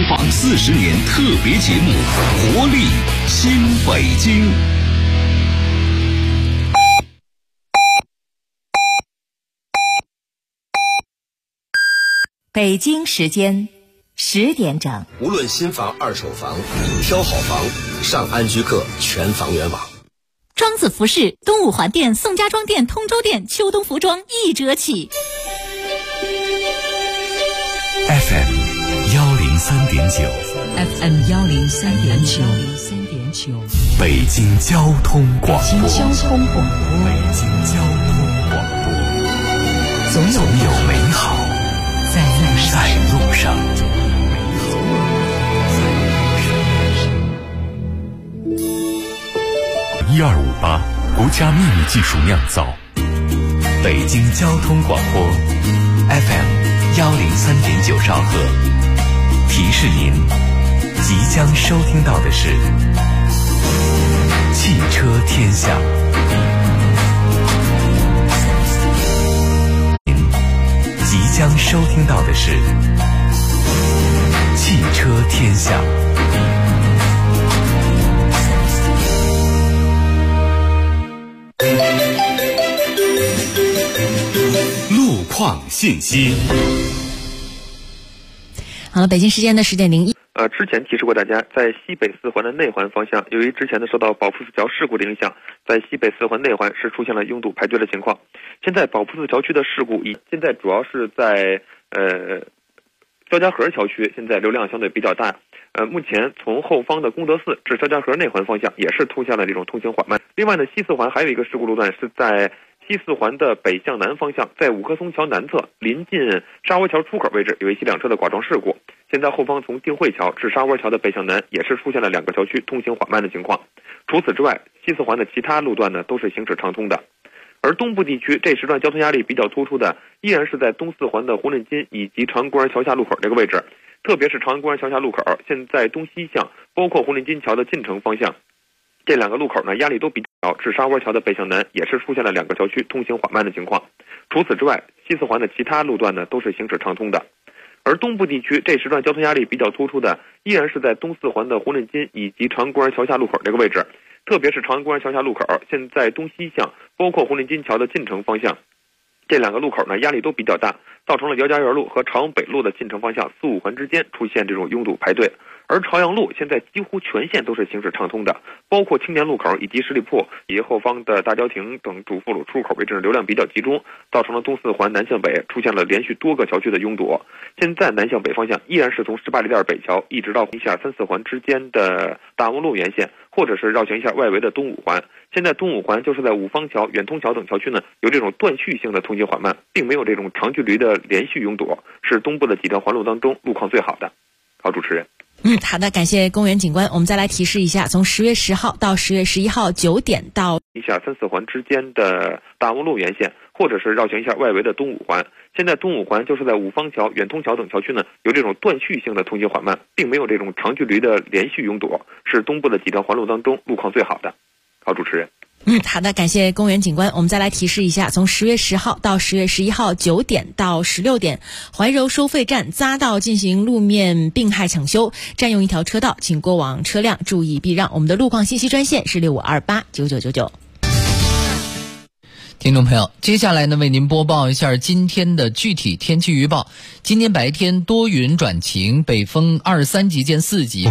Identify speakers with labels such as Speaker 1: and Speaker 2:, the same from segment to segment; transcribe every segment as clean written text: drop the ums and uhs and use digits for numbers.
Speaker 1: 回放40年特别节目《活力新北京》。
Speaker 2: 北京时间10点整。
Speaker 3: 无论新房、二手房，挑好房，上安居客全房源网。
Speaker 2: 庄子服饰东五环店、宋家庄店、通州店秋冬服装1折起。
Speaker 4: FM 103.9
Speaker 5: FM 103.9
Speaker 4: 北京交通广播。
Speaker 5: 北京交通广播，总有美好在路上。
Speaker 4: 1258国家秘密技术酿造，北京交通广播 FM 103.9兆赫。提示您，即将收听到的是汽车天下。即将收听到的是汽车天下。
Speaker 1: 路况信息。
Speaker 5: 好了，北京时间的10点01。
Speaker 6: 之前提示过大家，在西北4环的内环方向，由于之前受到保福寺桥事故的影响，在西北4环内环是出现了拥堵排队的情况。现在保福寺桥区的事故现在主要是在肖家河桥区，现在流量相对比较大。目前从后方的功德寺至肖家河内环方向也是出现了这种通行缓慢。另外呢，西4环还有一个事故路段是在西4环的北向南方向，在五棵松桥南侧临近沙窝桥出口位置有一起2车的剐撞事故。现在后方从定慧桥至沙窝桥的北向南也是出现了2个桥区通行缓慢的情况。除此之外，西4环的其他路段呢都是行驶畅通的。而东部地区这时段交通压力比较突出的，依然是在东4环的红领巾以及长安公园桥下路口这个位置，特别是长安公园桥下路口，现在东西向包括红领巾桥的进城方向，这2个路口呢压力都比较至沙窝桥的北向南也是出现了2个桥区通行缓慢的情况。除此之外，西4环的其他路段呢都是行驶畅通的。而东部地区这时段交通压力比较突出的，依然是在东4环的红领巾以及长安公园桥下路口这个位置，特别是长安公园桥下路口，现在东西向包括红领巾桥的进城方向，这2个路口呢压力都比较大，造成了姚家园路和朝阳北路的进城方向4、5环之间出现这种拥堵排队。而朝阳路现在几乎全线都是行驶畅通的，包括青年路口以及十里铺以及后方的大郊亭等主副路出口位置流量比较集中，造成了东4环南向北出现了连续多个桥区的拥堵。现在南向北方向依然是从18里店北桥一直到一下3、4环之间的大望路沿线，或者是绕行一下外围的东5环。现在东5环就是在五方桥、远通桥等桥区呢有这种断续性的通行缓慢，并没有这种长距离的连续拥堵，是东部的几条环路当中路况最好的。好，主持人。
Speaker 5: 好的，感谢公园警官。我们再来提示一下，从10月10号到10月11号9点到
Speaker 6: 一下3、4环之间的大望路沿线，或者是绕行一下外围的东5环。现在东5环就是在五方桥、远通桥等桥区呢有这种断续性的通行缓慢，并没有这种长距离的连续拥堵，是东部的几条环路当中路况最好的。好，主持人。
Speaker 5: 好的，感谢公园警官。我们再来提示一下，从10月10号到10月11号9点到16点，怀柔收费站匝道进行路面并排抢修，占用一条车道，请过往车辆注意避让。我们的路况信息专线是65289999。
Speaker 7: 听众朋友，接下来呢，为您播报一下今天的具体天气预报。今天白天多云转晴，北风23级见4级。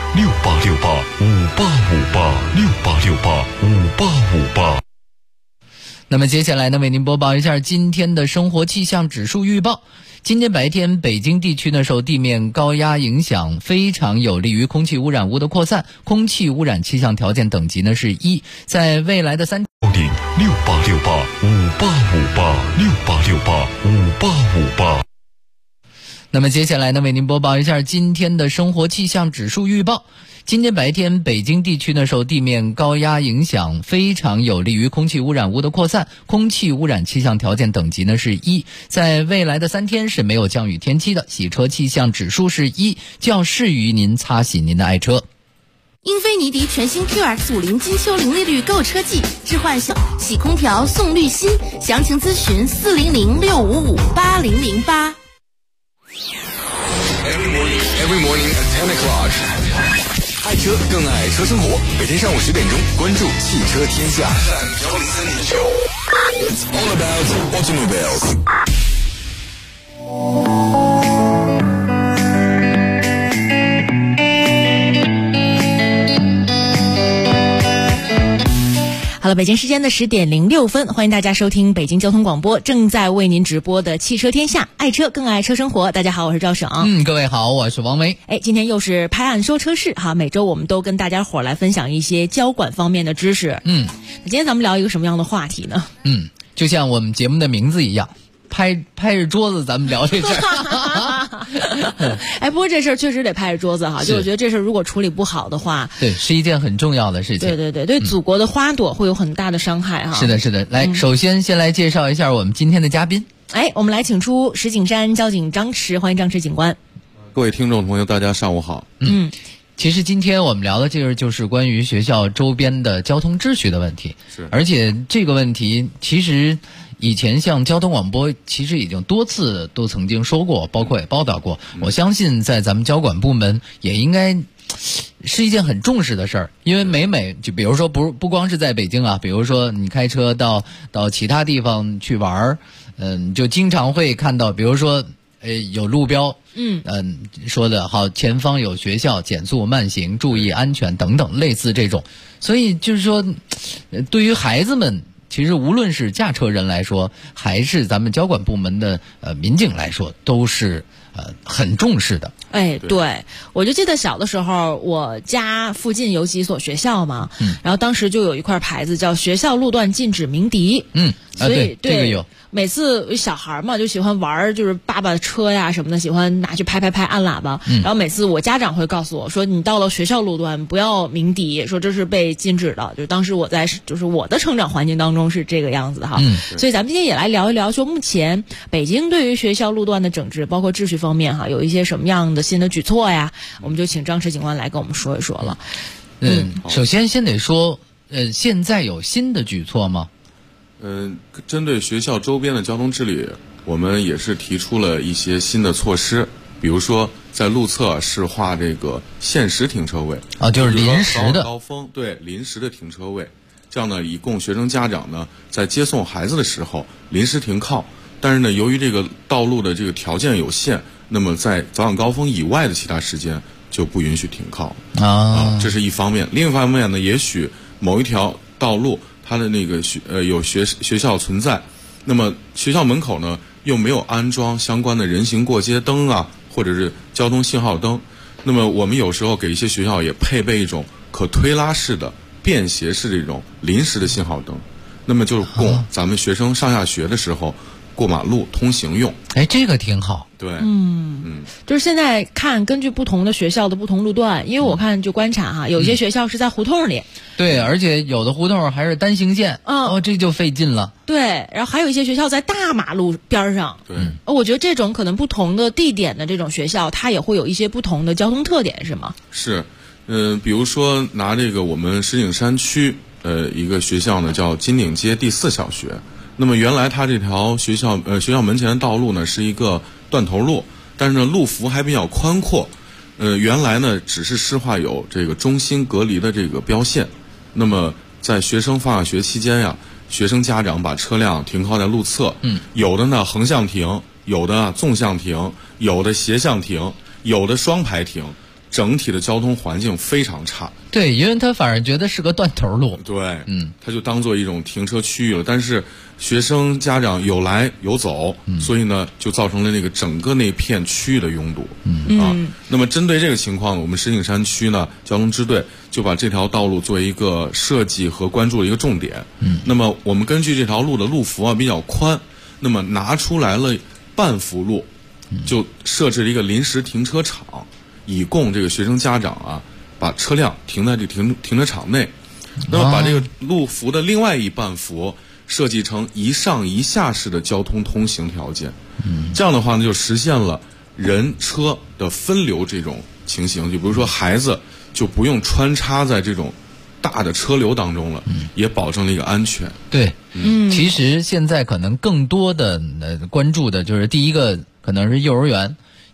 Speaker 4: 68685858585858。
Speaker 7: 那么接下来呢，为您播报一下今天的生活气象指数预报。今天白天，北京地区呢受地面高压影响，非常有利于空气污染物的扩散，空气污染气象条件等级呢是1。在未来的
Speaker 4: 686858585858。
Speaker 7: 那么接下来呢，为您播报一下今天的生活气象指数预报。今天白天，北京地区呢受地面高压影响，非常有利于空气污染物的扩散，空气污染气象条件等级呢是1。在未来的3天是没有降雨天气的，洗车气象指数是1，较适于您擦洗您的爱车。
Speaker 2: 英菲尼迪全新 QX50金秋零利率购车季，置换洗空调送滤芯，详情咨询40065580008。
Speaker 1: Every morning at 10 o'clock. 爱车更爱车生活，每天上午10点钟，关注汽车天下。It's all about automobiles.
Speaker 5: 好了，北京时间的10点06分，欢迎大家收听北京交通广播正在为您直播的汽车天下，爱车更爱车生活。大家好，我是赵省。
Speaker 7: 各位好，我是王维。
Speaker 5: 今天又是拍案说车事哈，每周我们都跟大家伙来分享一些交管方面的知识。今天咱们聊一个什么样的话题呢？
Speaker 7: 就像我们节目的名字一样，拍着桌子咱们聊这事儿。
Speaker 5: 不过这事儿确实得拍着桌子哈，就我觉得这事儿如果处理不好的话，
Speaker 7: 对，是一件很重要的事情。
Speaker 5: 对祖国的花朵会有很大的伤害哈。
Speaker 7: 是的，来，首先来介绍一下我们今天的嘉宾。
Speaker 5: 我们来请出石景山交警张驰，欢迎张驰警官。
Speaker 8: 各位听众朋友，大家上午好。
Speaker 7: 其实今天我们聊的这个就是关于学校周边的交通秩序的问题，而且这个问题其实以前像交通广播其实已经多次都曾经说过，包括也报道过。我相信在咱们交管部门也应该是一件很重视的事儿，因为每就比如说不光是在北京啊，比如说你开车到其他地方去玩就经常会看到，比如说有路标，说的好，前方有学校，减速慢行，注意安全等等，类似这种。所以就是说，对于孩子们，其实无论是驾车人来说，还是咱们交管部门的民警来说，都是很重视的。
Speaker 5: 对，我就记得小的时候，我家附近有几所学校嘛，然后当时就有一块牌子叫学校路段禁止鸣笛。所以
Speaker 7: 对这个有。
Speaker 5: 每次小孩嘛就喜欢玩，就是爸爸的车呀什么的，喜欢拿去拍按喇叭。然后每次我家长会告诉我说，你到了学校路段不要鸣笛，说这是被禁止的。就当时我在就是我的成长环境当中是这个样子的哈。所以咱们今天也来聊一聊，说目前北京对于学校路段的整治，包括秩序方面哈，有一些什么样的新的举措呀？我们就请张驰警官来跟我们说一说了。
Speaker 7: 首先得说，现在有新的举措吗？
Speaker 8: 针对学校周边的交通治理，我们也是提出了一些新的措施，比如说在路侧是划这个限时停车位
Speaker 7: 就是临时的
Speaker 8: 高峰，对，临时的停车位，这样呢以供学生家长呢在接送孩子的时候临时停靠。但是呢，由于这个道路的这个条件有限，那么在早晚高峰以外的其他时间就不允许停靠这是一方面。另一方面呢，也许某一条道路它的那个有学校存在，那么学校门口呢又没有安装相关的人行过街灯啊，或者是交通信号灯，那么我们有时候给一些学校也配备一种可推拉式的便携式这种临时的信号灯，那么就是供咱们学生上下学的时候过马路通行用。
Speaker 7: 这个挺好。
Speaker 8: 对，
Speaker 5: 就是现在看根据不同的学校的不同路段，因为我看就观察哈，有些学校是在胡同里，
Speaker 7: 对，而且有的胡同还是单行线，这就费劲了。
Speaker 5: 对，然后还有一些学校在大马路边上。
Speaker 8: 对，
Speaker 5: 我觉得这种可能不同的地点的这种学校，它也会有一些不同的交通特点，是吗？
Speaker 8: 是，比如说拿这个我们石景山区一个学校呢，叫金岭街第4小学。那么原来它这条学校门前的道路呢是一个断头路，但是呢路幅还比较宽阔，原来呢只是施划有这个中心隔离的这个标线。那么在学生放下学期间呀，学生家长把车辆停靠在路侧，有的呢横向停，有的纵向停，有的斜向停，有的双排停，整体的交通环境非常差。
Speaker 7: 对，因为他反而觉得是个断头路。
Speaker 8: 对，他就当做一种停车区域了。但是学生家长有来有走，所以呢，就造成了那个整个那片区域的拥堵。那么针对这个情况，我们石景山区呢交通支队就把这条道路作为一个设计和关注的一个重点。那么我们根据这条路的路幅比较宽，那么拿出来了半幅路，就设置了一个临时停车场，以供这个学生家长把车辆停在这停车场内。那么把这个路幅的另外一半幅设计成一上一下式的交通通行条件。这样的话呢，就实现了人车的分流这种情形。就比如说孩子就不用穿插在这种大的车流当中了，也保证了一个安全。
Speaker 7: 对，其实现在可能更多的关注的就是第一个可能是幼儿园，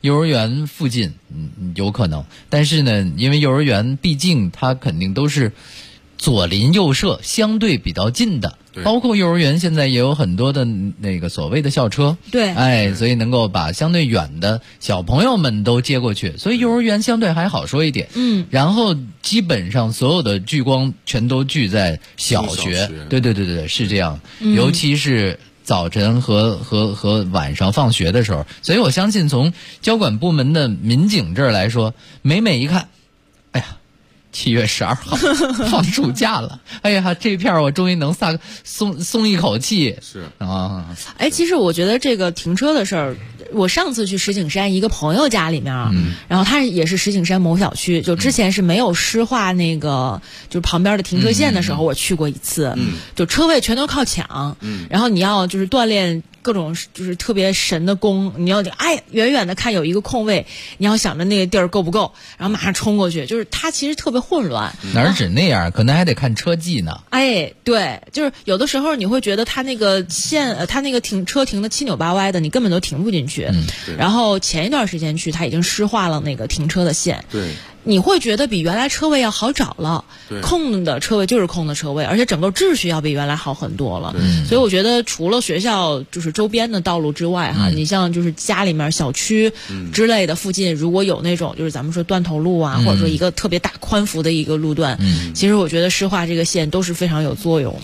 Speaker 7: 幼儿园附近，有可能。但是呢，因为幼儿园毕竟它肯定都是左邻右舍，相对比较近的。包括幼儿园现在也有很多的那个所谓的校车，
Speaker 5: 对，
Speaker 7: 所以能够把相对远的小朋友们都接过去，所以幼儿园相对还好说一点。然后基本上所有的聚光全都聚在小学，对，是这样。尤其是早晨和晚上放学的时候，所以我相信从交管部门的民警这儿来说，每一看，哎呀，7月12号放暑假了，哎呀，这片我终于能松一口气。
Speaker 8: 是
Speaker 7: 啊，
Speaker 5: 其实我觉得这个停车的事儿，我上次去石景山一个朋友家里面，然后他也是石景山某小区，就之前是没有施划那个就是旁边的停车线的时候，我去过一次，就车位全都靠抢，然后你要就是锻炼各种就是特别神的功，你要远远的看有一个空位，你要想着那个地儿够不够，然后马上冲过去，就是它其实特别混乱。
Speaker 7: 哪止那样，可能还得看车技呢。
Speaker 5: 对，就是有的时候你会觉得它那个线，它那个车停的七扭八歪的，你根本都停不进去。然后前一段时间去，它已经施划了那个停车的线。
Speaker 8: 对。
Speaker 5: 你会觉得比原来车位要好找了，空的车位就是空的车位，而且整个秩序要比原来好很多了。所以我觉得除了学校就是周边的道路之外你像就是家里面小区之类的附近，如果有那种就是咱们说断头路啊，或者说一个特别大宽幅的一个路段，其实我觉得施划这个线都是非常有作用。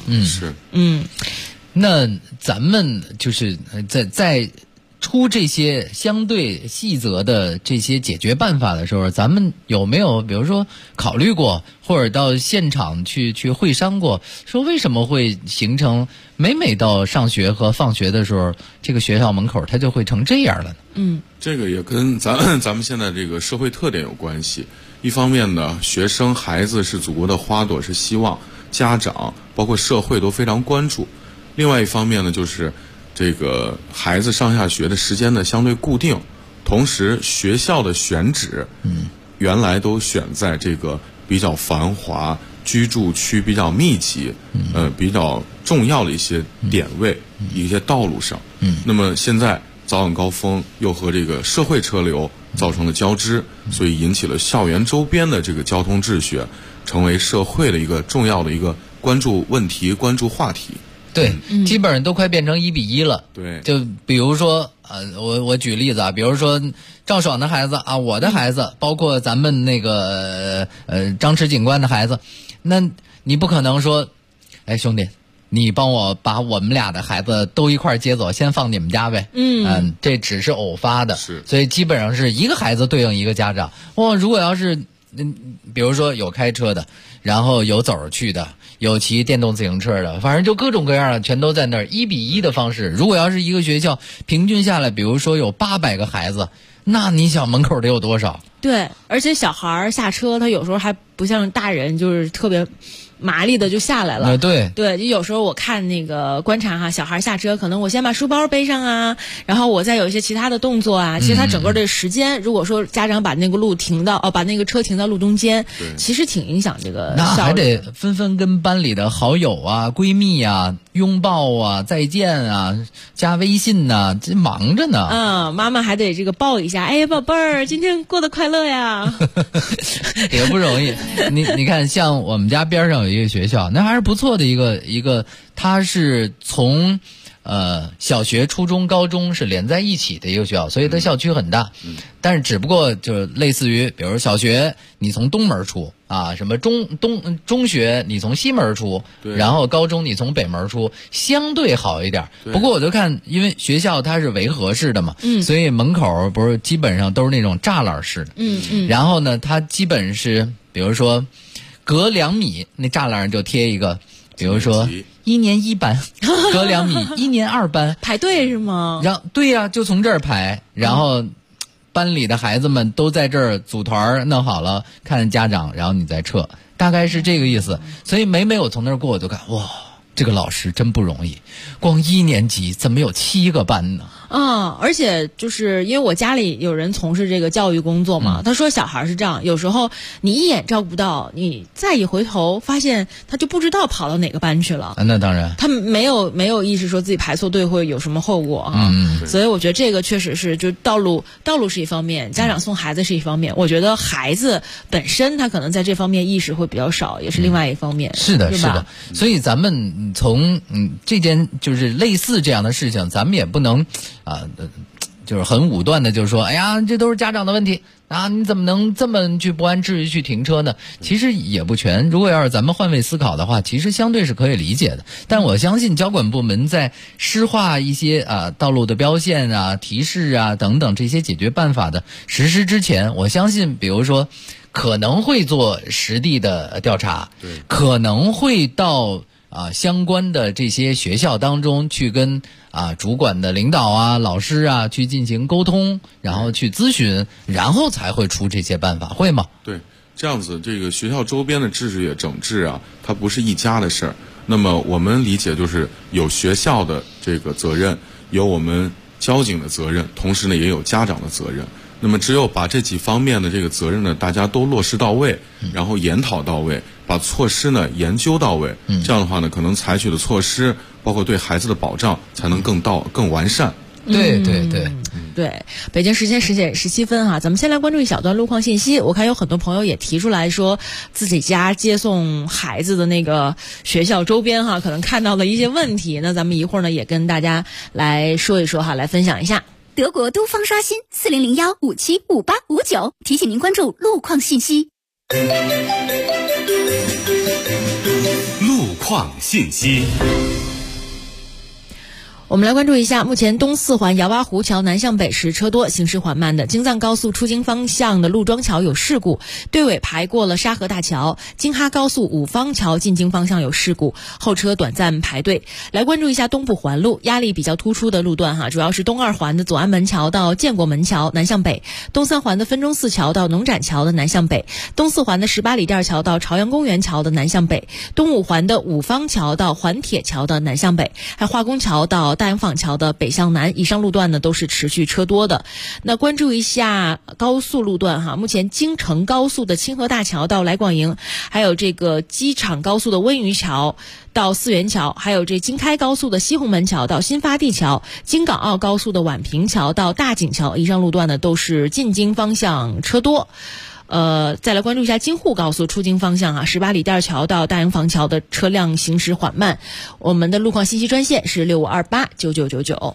Speaker 7: 那咱们就是在出这些相对细则的这些解决办法的时候，咱们有没有比如说考虑过，或者到现场去会商过，说为什么会形成每到上学和放学的时候，这个学校门口它就会成这样了呢？
Speaker 8: 这个也跟咱们现在这个社会特点有关系。一方面呢，学生孩子是祖国的花朵，是希望家长包括社会都非常关注。另外一方面呢，就是这个孩子上下学的时间呢相对固定，同时学校的选址，原来都选在这个比较繁华、居住区比较密集，比较重要的一些点位、一些道路上。那么现在早晚高峰又和这个社会车流造成了交织，所以引起了校园周边的这个交通秩序，成为社会的一个重要的一个关注问题、关注话题。
Speaker 7: 对，基本上都快变成1:1了。
Speaker 8: 对，
Speaker 7: 就比如说我举例子啊，比如说赵爽的孩子啊，我的孩子，包括咱们那个张弛警官的孩子，那你不可能说，哎兄弟，你帮我把我们俩的孩子都一块接走，先放你们家呗。这只是偶发的，所以基本上是一个孩子对应一个家长。如果要是比如说有开车的，然后有走着去的，有骑电动自行车的，反正就各种各样的全都在那儿1:1的方式。如果要是一个学校平均下来，比如说有800个孩子，那你想门口得有多少？
Speaker 5: 对，而且小孩下车他有时候还不像大人就是特别麻利的就下来了。
Speaker 7: 对，
Speaker 5: 就有时候我看那个观察小孩下车，可能我先把书包背上啊，然后我再有一些其他的动作啊。其实他整个的时间，如果说家长把那个把那个车停到路中间，其实挺影响这个效率的。
Speaker 7: 那还得纷纷跟班里的好友啊、闺蜜啊拥抱啊、再见啊、加微信啊，这忙着呢。
Speaker 5: 妈妈还得这个抱一下，哎宝贝儿，今天过得快乐呀。
Speaker 7: 也不容易。你看，像我们家边上有一个学校，那还是不错的一个，它是从小学、初中、高中是连在一起的一个学校，所以它校区很大。但是只不过就类似于，比如小学你从东门出啊，什么中学你从西门出，然后高中你从北门出，相对好一点。不过我就看，因为学校它是围合式的嘛，所以门口不是基本上都是那种栅栏式的。然后呢，它基本是比如说隔2米那栅栏就贴一个，比如说1年1班，隔2米1年2班，
Speaker 5: 排队是吗？
Speaker 7: 对呀，就从这儿排，然后班里的孩子们都在这儿组团弄好了，看家长，然后你再撤，大概是这个意思。所以每我从那儿过，我就看，哇，这个老师真不容易，光1年级怎么有7个班呢？
Speaker 5: 而且就是因为我家里有人从事这个教育工作嘛，他说小孩是这样，有时候你一眼照顾不到，你再一回头发现他就不知道跑到哪个班去了。
Speaker 7: 那当然，
Speaker 5: 他没有意识说自己排错队会有什么后果啊。所以我觉得这个确实是，就道路是一方面，家长送孩子是一方面。我觉得孩子本身他可能在这方面意识会比较少，也是另外一方面。
Speaker 7: 是的，
Speaker 5: 是
Speaker 7: 的。所以咱们从这件就是类似这样的事情，咱们也不能就是很武断的，就是说，哎呀，这都是家长的问题啊！你怎么能这么去不按秩序去停车呢？其实也不全。如果要是咱们换位思考的话，其实相对是可以理解的。但我相信交管部门在施划一些道路的标线啊、提示啊等等这些解决办法的实施之前，我相信，比如说可能会做实地的调查，
Speaker 8: 对，
Speaker 7: 可能会到相关的这些学校当中去跟主管的领导啊、老师啊去进行沟通，然后去咨询，然后才会出这些办法，会吗？
Speaker 8: 对，这样子这个学校周边的秩序整治啊，它不是一家的事儿。那么我们理解就是有学校的这个责任，有我们交警的责任，同时呢也有家长的责任。那么只有把这几方面的这个责任呢，大家都落实到位，然后研讨到位，把措施呢研究到位，这样的话呢，可能采取的措施，包括对孩子的保障，才能更完善。
Speaker 7: 对，
Speaker 5: 北京时间10点17分咱们先来关注一小段路况信息。我看有很多朋友也提出来说，自己家接送孩子的那个学校周边可能看到了一些问题。那咱们一会儿呢也跟大家来说一说来分享一下。
Speaker 9: 德国东方刷新4001575859，提醒您关注路况信息。
Speaker 4: 路况信息。
Speaker 5: 我们来关注一下，目前东四环姚洼湖桥南向北时车多，行驶缓慢的。京藏高速出京方向的陆庄桥有事故，队尾排过了沙河大桥。京哈高速五方桥进京方向有事故，后车短暂排队。来关注一下东部环路，压力比较突出的路段主要是东二环的左安门桥到建国门桥南向北，东三环的分钟寺桥到农展桥的南向北，东四环的18里店桥到朝阳公园桥的南向北，东五环的五方桥到环铁桥的南向北，还有化工桥到大洋坊桥的北向南，以上路段呢都是持续车多的。那关注一下高速路段目前京承高速的清河大桥到来广营，还有这个机场高速的温榆桥到四元桥，还有这京开高速的西红门桥到新发地桥，京港澳高速的宛平桥到大井桥，以上路段呢都是进京方向车多。再来关注一下京沪高速出京方向18里店桥到大洋坊桥的车辆行驶缓慢。我们的路况信息专线是65289999。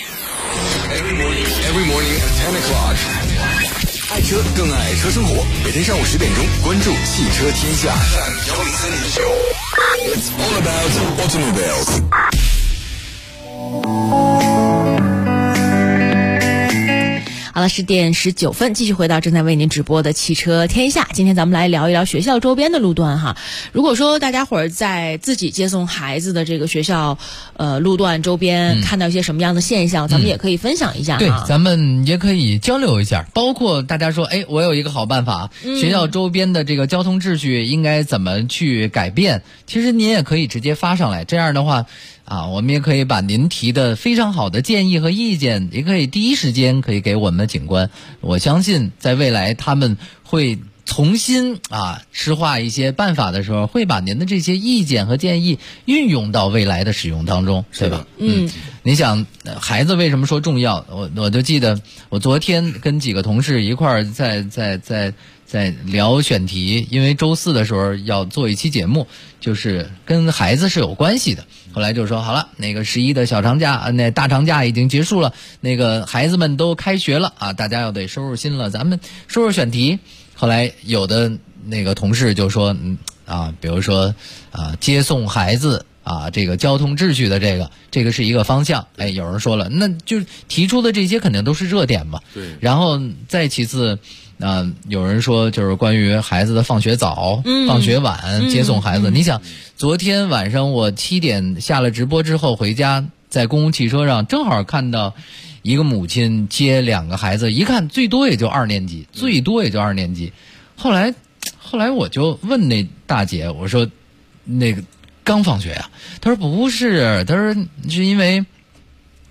Speaker 1: Every morning at 10 o'clock， 爱车更爱车生活。每天上午10点钟，关注汽车天下。It's all about automobiles。
Speaker 5: 好了，10点19分，继续回到正在为您直播的汽车天下。今天咱们来聊一聊学校周边的路段如果说大家伙儿在自己接送孩子的这个学校路段周边看到一些什么样的现象，咱们也可以分享一下
Speaker 7: 对，咱们也可以交流一下。包括大家说，我有一个好办法，学校周边的这个交通秩序应该怎么去改变？其实您也可以直接发上来，这样的话我们也可以把您提的非常好的建议和意见，也可以第一时间可以给我们的警官。我相信在未来他们会重新施划一些办法的时候，会把您的这些意见和建议运用到未来的使用当中，对吧？你想孩子为什么说重要？我就记得我昨天跟几个同事一块儿在聊选题，因为周4的时候要做一期节目，就是跟孩子是有关系的。后来就说好了，那个11的小长假，那大长假已经结束了，那个孩子们都开学了大家要得收拾心了，咱们说说选题。后来有的那个同事就说比如说接送孩子这个交通秩序的这个是一个方向。有人说了，那就提出的这些肯定都是热点嘛。
Speaker 8: 对。
Speaker 7: 然后再其次有人说就是关于孩子的放学早、放学晚、接送孩子。你想，昨天晚上我7点下了直播之后回家，在公共汽车上正好看到一个母亲接2个孩子，一看最多也就2年级，最多也就2年级。后来我就问那大姐，我说那个刚放学呀？她说不是，她说是因为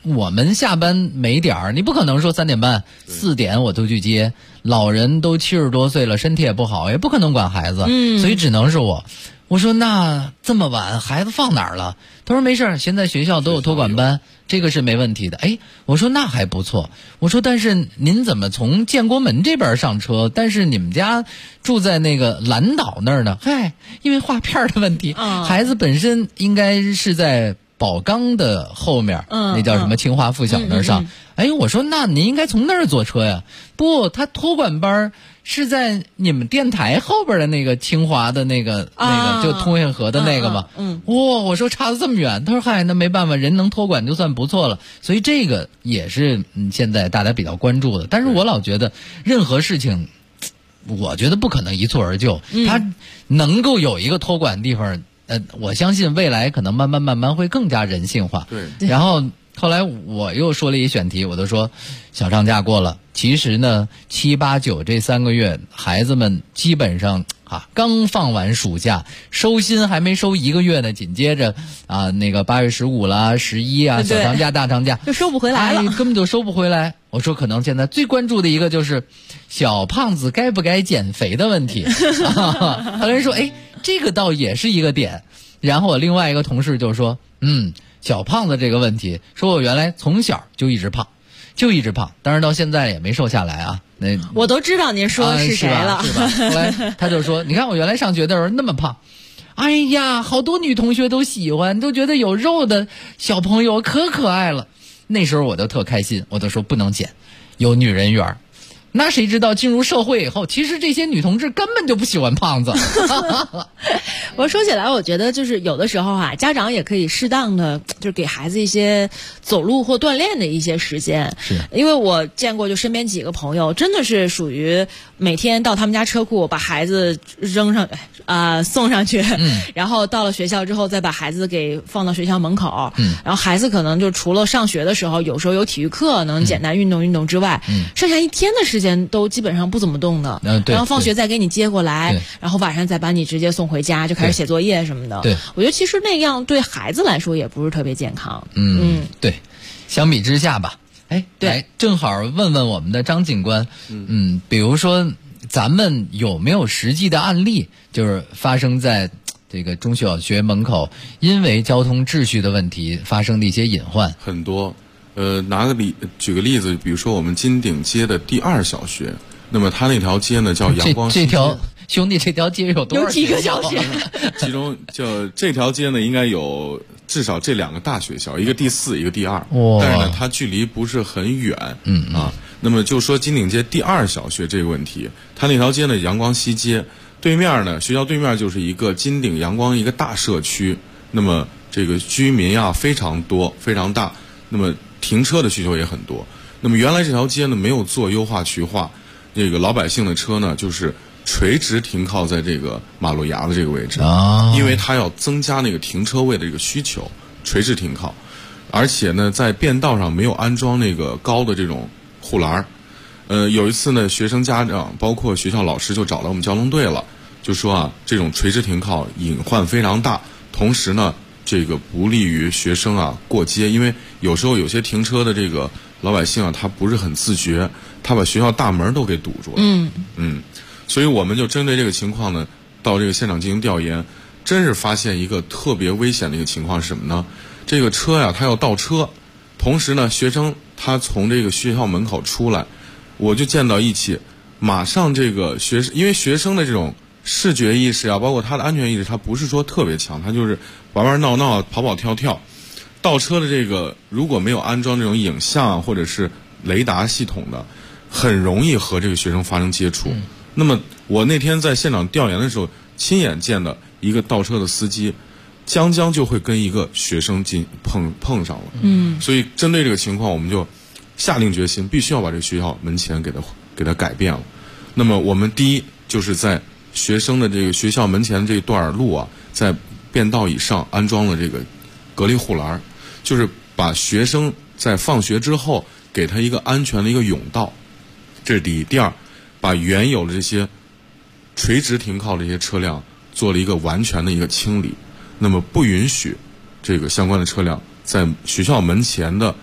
Speaker 7: 我们下班没点儿，你不可能说3点半、4点我都去接，老人都70多岁了，身体也不好，也不可能管孩子，所以只能是我。我说那这么晚孩子放哪儿了？他说没事儿，现在学校都有托管班，这个是没问题的。哎，我说那还不错。我说但是您怎么从建国门这边上车？但是你们家住在那个蓝岛那儿呢？嗨，因为划片的问题，孩子本身应该是在宝钢的后面，那叫什么清华附小那儿上。哎，我说那您应该从那儿坐车呀？不，他托管班是在你们电台后边的那个清华的那个就通运河的那个嘛。我说差得这么远。他说嗨，那没办法，人能托管就算不错了。所以这个也是现在大家比较关注的。但是我老觉得任何事情，我觉得不可能一蹴而就。他能够有一个托管地方，我相信未来可能慢慢会更加人性化。
Speaker 8: 对。
Speaker 7: 然后后来我又说了一选题，我都说小长假过了，其实呢7、8、9这3个月，孩子们基本上刚放完暑假，收心还没收1个月呢，紧接着那个8月15啦、11啊，小长假、大长假
Speaker 5: 就收不回来了，
Speaker 7: 根本就收不回来。我说可能现在最关注的一个就是小胖子该不该减肥的问题。后来说哎，这个倒也是一个点。然后我另外一个同事就说小胖子这个问题，说我原来从小就一直胖，当然到现在也没瘦下来啊。那
Speaker 5: 我都知道您说的是谁了，
Speaker 7: 是吧？后来他就说，你看我原来上学的时候那么胖，哎呀，好多女同学都喜欢，都觉得有肉的小朋友可爱了。那时候我就特开心，我都说不能减，有女人缘。那谁知道进入社会以后，其实这些女同志根本就不喜欢胖子。
Speaker 5: 我说起来，我觉得就是有的时候家长也可以适当的就是给孩子一些走路或锻炼的一些时间。
Speaker 7: 是，
Speaker 5: 因为我见过就身边几个朋友，真的是属于每天到他们家车库把孩子扔上送上去，然后到了学校之后再把孩子给放到学校门口，然后孩子可能就除了上学的时候，有时候有体育课能简单运动之外，剩下一天的时间都基本上不怎么动的。然后放学再给你接过来，然后晚上再把你直接送回家，就开始写作业什么的。
Speaker 7: 对，
Speaker 5: 我觉得其实那样对孩子来说也不是特别健康。
Speaker 7: 对，相比之下吧，来正好问问我们的张警官，比如说咱们有没有实际的案例，就是发生在这个中小学门口，因为交通秩序的问题发生的一些隐患？
Speaker 8: 很多。举个例子，比如说我们金鼎街的第2小学，那么它那条街呢叫阳光西街。
Speaker 7: 这条街有多少
Speaker 5: 几个小学？
Speaker 8: 其中就这条街呢，应该有至少这2个大学校，一个第4，一个第2。但是呢，它距离不是很远。那么就说金鼎街第2小学这个问题，它那条街呢阳光西街，对面呢学校对面就是一个金鼎阳光一个大社区，那么这个居民非常多，非常大，那么停车的需求也很多。那么原来这条街呢没有做优化渠化，这个老百姓的车呢就是垂直停靠在这个马路牙的这个位置，因为它要增加那个停车位的这个需求，垂直停靠。而且呢在便道上没有安装那个高的这种护栏。有一次呢学生家长包括学校老师就找到我们交通队了，就说这种垂直停靠隐患非常大，同时呢这个不利于学生过街，因为有时候有些停车的这个老百姓他不是很自觉，他把学校大门都给堵住了。所以我们就针对这个情况呢，到这个现场进行调研，真是发现一个特别危险的一个情况是什么呢？这个车他要倒车，同时呢学生他从这个学校门口出来，我就见到一起，马上这个因为学生的这种视觉意识包括他的安全意识，他不是说特别强，他就是玩闹跑跳。倒车的这个如果没有安装这种影像或者是雷达系统的，很容易和这个学生发生接触。那么我那天在现场调研的时候，亲眼见的一个倒车的司机，将就会跟一个学生碰上了。所以针对这个情况，我们就下定决心，必须要把这个学校门前给它改变了。那么我们第一就是在学生的这个学校门前这段路在便道以上安装了这个隔离护栏，就是把学生在放学之后给他一个安全的一个甬道，这是第一。第二，把原有的这些垂直停靠的这些车辆做了一个完全的一个清理，那么不允许这个相关的车辆在学校门前的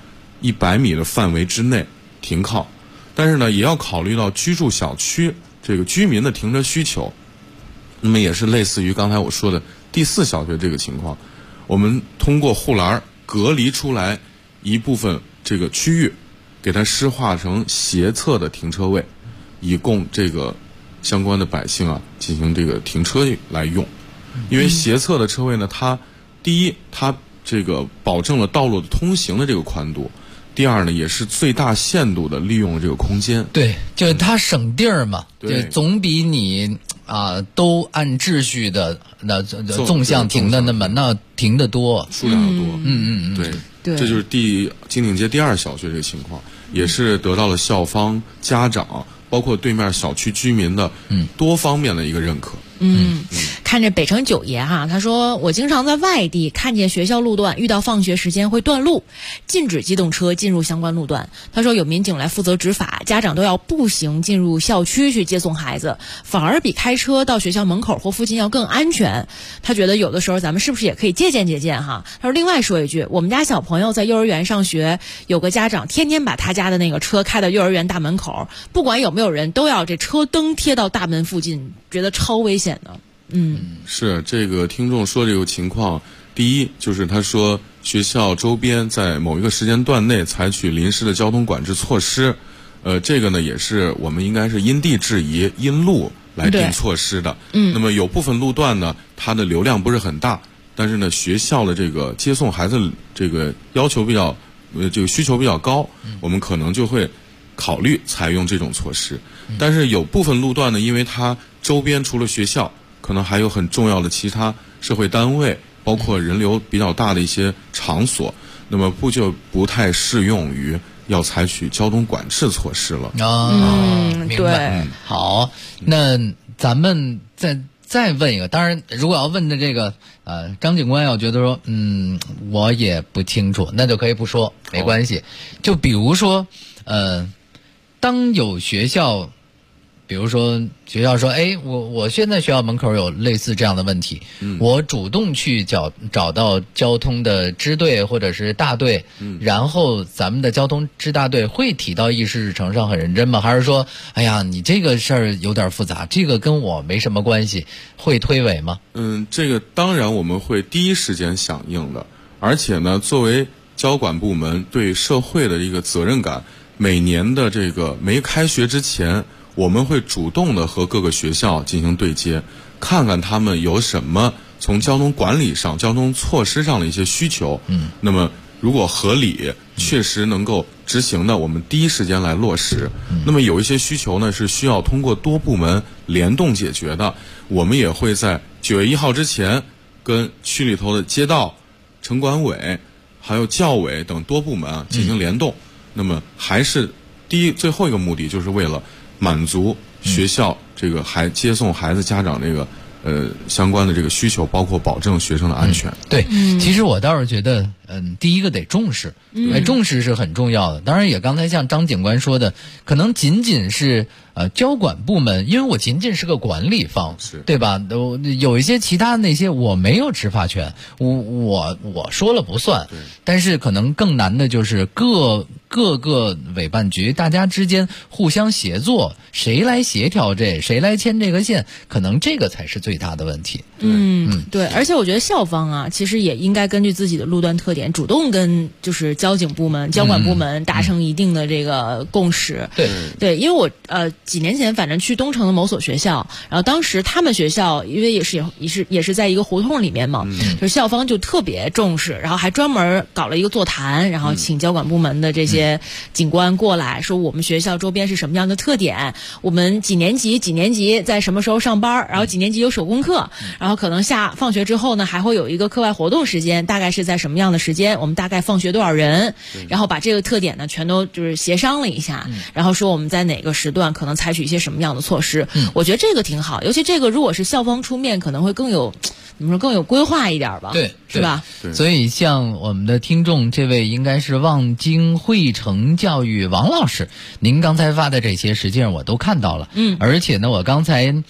Speaker 8: 100米的范围之内停靠。但是呢，也要考虑到居住小区这个居民的停车需求。那么也是类似于刚才我说的第4小学这个情况，我们通过护栏隔离出来一部分这个区域，给它施划成斜侧的停车位，以供这个相关的百姓啊进行这个停车来用。因为斜侧的车位呢，它第一，它这个保证了道路的通行的这个宽度；第二呢，也是最大限度的利用了这个空间。
Speaker 7: 对，就是它省地儿嘛，
Speaker 8: 对，
Speaker 7: 就总比你都按秩序的那纵向停的那停的多，
Speaker 8: 数量的多。对，这就是金鼎街第2小学这个情况，也是得到了校方、家长，包括对面小区居民的多方面的一个认可。
Speaker 5: 看着北城九爷哈，他说我经常在外地看见学校路段遇到放学时间会断路，禁止机动车进入相关路段。他说有民警来负责执法，家长都要步行进入校区去接送孩子，反而比开车到学校门口或附近要更安全。他觉得有的时候咱们是不是也可以借鉴哈？他说另外说一句，我们家小朋友在幼儿园上学，有个家长天天把他家的那个车开到幼儿园大门口，不管有没有人都要这车灯贴到大门附近，觉得超危险的。
Speaker 8: 是这个听众说这个情况，第一就是他说学校周边在某一个时间段内采取临时的交通管制措施，这个呢也是我们应该是因地制宜、因路来定措施的。那么有部分路段呢，它的流量不是很大，但是呢学校的这个接送孩子这个要求比较这个需求比较高，我们可能就会考虑采用这种措施。但是有部分路段呢，因为它周边除了学校，可能还有很重要的其他社会单位，包括人流比较大的一些场所，那么就不太适用于要采取交通管制措施了。
Speaker 7: 明白。好，那咱们再问一个，当然如果要问的这个张警官要觉得说我也不清楚，那就可以不说，没关系。就比如说当有学校，比如说学校说，我现在学校门口有类似这样的问题，我主动去找到交通的支队或者是大队，然后咱们的交通支大队会提到议事日程上很认真吗？还是说，哎呀，你这个事儿有点复杂，这个跟我没什么关系，会推诿吗？
Speaker 8: 这个当然我们会第一时间响应的，而且呢，作为交管部门对社会的一个责任感，每年的这个没开学之前，我们会主动的和各个学校进行对接，看看他们有什么从交通管理上、交通措施上的一些需求。那么如果合理、确实能够执行的，我们第一时间来落实。那么有一些需求呢，是需要通过多部门联动解决的，我们也会在9月1号之前，跟区里头的街道、城管委、还有教委等多部门进行联动。那么还是最后一个目的，就是为了满足学校这个接送孩子家长这个相关的这个需求，包括保证学生的安全。
Speaker 7: 对，其实我倒是觉得，第一个得重视，重视是很重要的。当然，也刚才像张警官说的，可能仅仅是交管部门，因为我仅仅是个管理方，对吧？有一些其他的那些我没有执法权，我说了不算。但是可能更难的就是各个委办局大家之间互相协作，谁来协调谁来牵这个线，可能这个才是最大的问题。
Speaker 5: 对，而且我觉得校方啊，其实也应该根据自己的路段特点，主动跟就是交警部门、交管部门达成一定的这个共识。对，因为我几年前反正去东城的某所学校，然后当时他们学校因为也是在一个胡同里面嘛，就是校方就特别重视，然后还专门搞了一个座谈，然后请交管部门的这些警官过来说我们学校周边是什么样的特点，我们几年级在什么时候上班，然后几年级有手工课，然后可能放学之后呢还会有一个课外活动时间，大概是在什么样的时间，我们大概放学多少人，然后把这个特点呢全都就是协商了一下，然后说我们在哪个时段可能采取一些什么样的措施。我觉得这个挺好，尤其这个如果是校方出面，可能会更有规划一点吧。
Speaker 7: 对，
Speaker 5: 是吧？
Speaker 7: 所以像我们的听众这位应该是望京汇成教育王老师，您刚才发的这些实际上我都看到了。而且呢，我刚才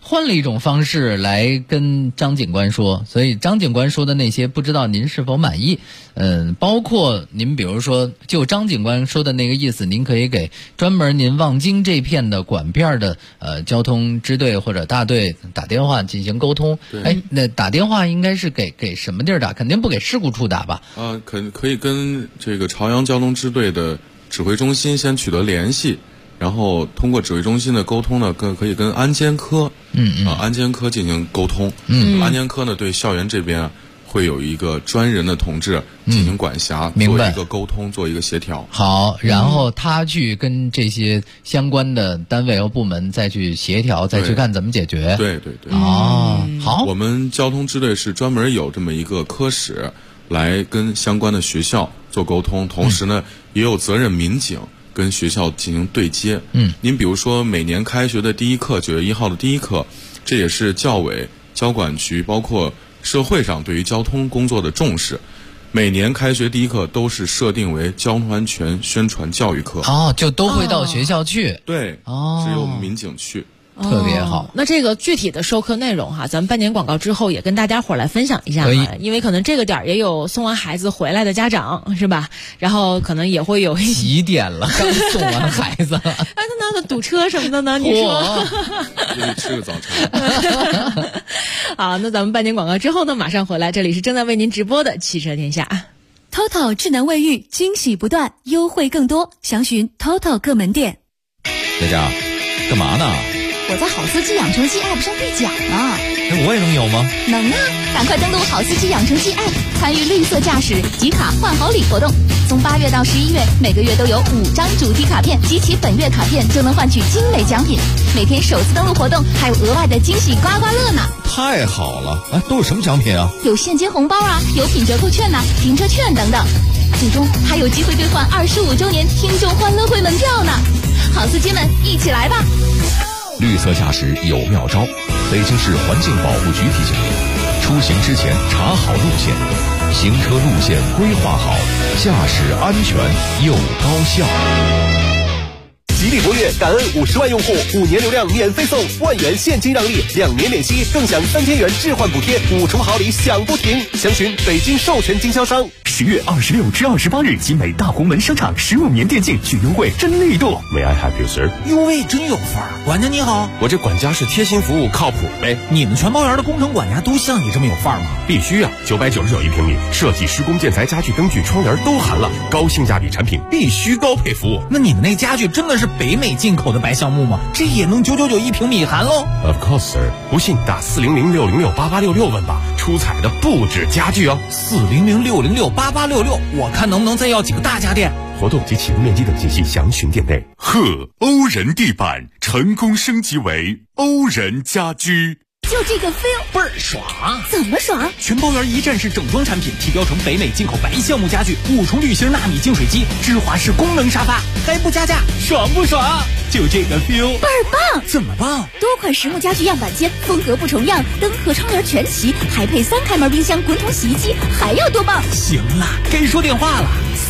Speaker 7: 换了一种方式来跟张警官说，所以张警官说的那些不知道您是否满意。包括您比如说就张警官说的那个意思，您可以给专门您望京这片的管片的交通支队或者大队打电话进行沟通。那打电话应该是给什么地儿打？肯定不给事故处打吧？
Speaker 8: 可以跟这个朝阳交通支队的指挥中心先取得联系，然后通过指挥中心的沟通呢，可以跟安监科，安监科进行沟通。安监科呢对校园这边会有一个专人的同志进行管辖，做一个沟通，做一个协调。
Speaker 7: 好，然后他去跟这些相关的单位和部门再去协调，再去看怎么解决。
Speaker 8: 对。
Speaker 7: 好，
Speaker 8: 我们交通支队是专门有这么一个科室来跟相关的学校做沟通，同时呢也有责任民警跟学校进行对接。您比如说每年开学的第一课，9月1号的第一课，这也是教委、交管局包括社会上对于交通工作的重视。每年开学第一课都是设定为交通安全宣传教育课。
Speaker 7: 就都会到学校去。
Speaker 8: 对，只有民警去。
Speaker 7: 特别好。
Speaker 5: 那这个具体的授课内容哈，咱们半年广告之后也跟大家伙来分享一下哈，因为可能这个点也有送完孩子回来的家长是吧？然后可能也会有
Speaker 7: 几点了，刚送完孩子，
Speaker 5: 那堵车什么的呢？你说，
Speaker 8: 吃个早餐。
Speaker 5: 好，那咱们半年广告之后呢，马上回来，这里是正在为您直播的汽车天下。
Speaker 9: TOTO 智能卫浴，惊喜不断，优惠更多，详询 TOTO 各门店。
Speaker 10: 佳佳，干嘛呢？
Speaker 9: 我在好司机养成记 App 上兑奖呢。
Speaker 10: 我也能有吗？
Speaker 9: 能啊！赶快登录好司机养成记 App， 参与绿色驾驶集卡换好礼活动。从8月到11月，每个月都有5张主题卡片，集齐本月卡片就能换取精美奖品。每天首次登录活动还有额外的惊喜刮刮乐呢！
Speaker 10: 太好了！都有什么奖品啊？
Speaker 9: 有现金红包啊，有品折扣券呐，停车券等等。最终还有机会兑换25周年听众欢乐会门票呢！好司机们，一起来吧！
Speaker 4: 绿色驾驶有妙招，北京市环境保护局提醒您：出行之前查好路线，行车路线规划好，驾驶安全又高效。
Speaker 11: 吉利博越感恩50万用户，5年流量免费送，1万元现金让利，2年免息，更享3000元置换补贴，5重好礼享不停。详询北京授权经销商。
Speaker 12: 10月26至28日，集美大红门商场15年电竞巨优惠真力度。
Speaker 11: May I help you, sir？
Speaker 13: 优惠真有范儿，管家你好，
Speaker 11: 我这管家是贴心服务，靠谱呗。
Speaker 13: 你们全包园的工程管家都像你这么有范儿吗？
Speaker 11: 必须啊，999一平米，设计、施工、建材、家具、灯具、窗帘都含了，高性价比产品，必须高配服务。
Speaker 13: 那你们那家具真的是北美进口的白橡木吗？这也能999一平米含喽
Speaker 11: ？Of course, sir。不信打400-606-8866问吧，出彩的不止家具哦。
Speaker 13: 400-606-8866，我看能不能再要几个大家电。
Speaker 11: 活动及起步面积等信息详询店内。
Speaker 12: 欧人地板成功升级为欧人家居。
Speaker 9: 就这个 feel
Speaker 13: 倍儿爽！
Speaker 9: 怎么爽？
Speaker 13: 全包园一站式整装产品，提标成北美进口白橡木家具，5重铝芯纳米净水机，芝华士功能沙发，还不加价，爽不爽？就这个 feel
Speaker 9: 倍儿棒！
Speaker 13: 怎么棒？
Speaker 9: 多款实木家具样板间，风格不重样，灯和窗帘全齐，还配3开门冰箱、滚筒洗衣机，还要多棒？
Speaker 13: 行了，该说电话了。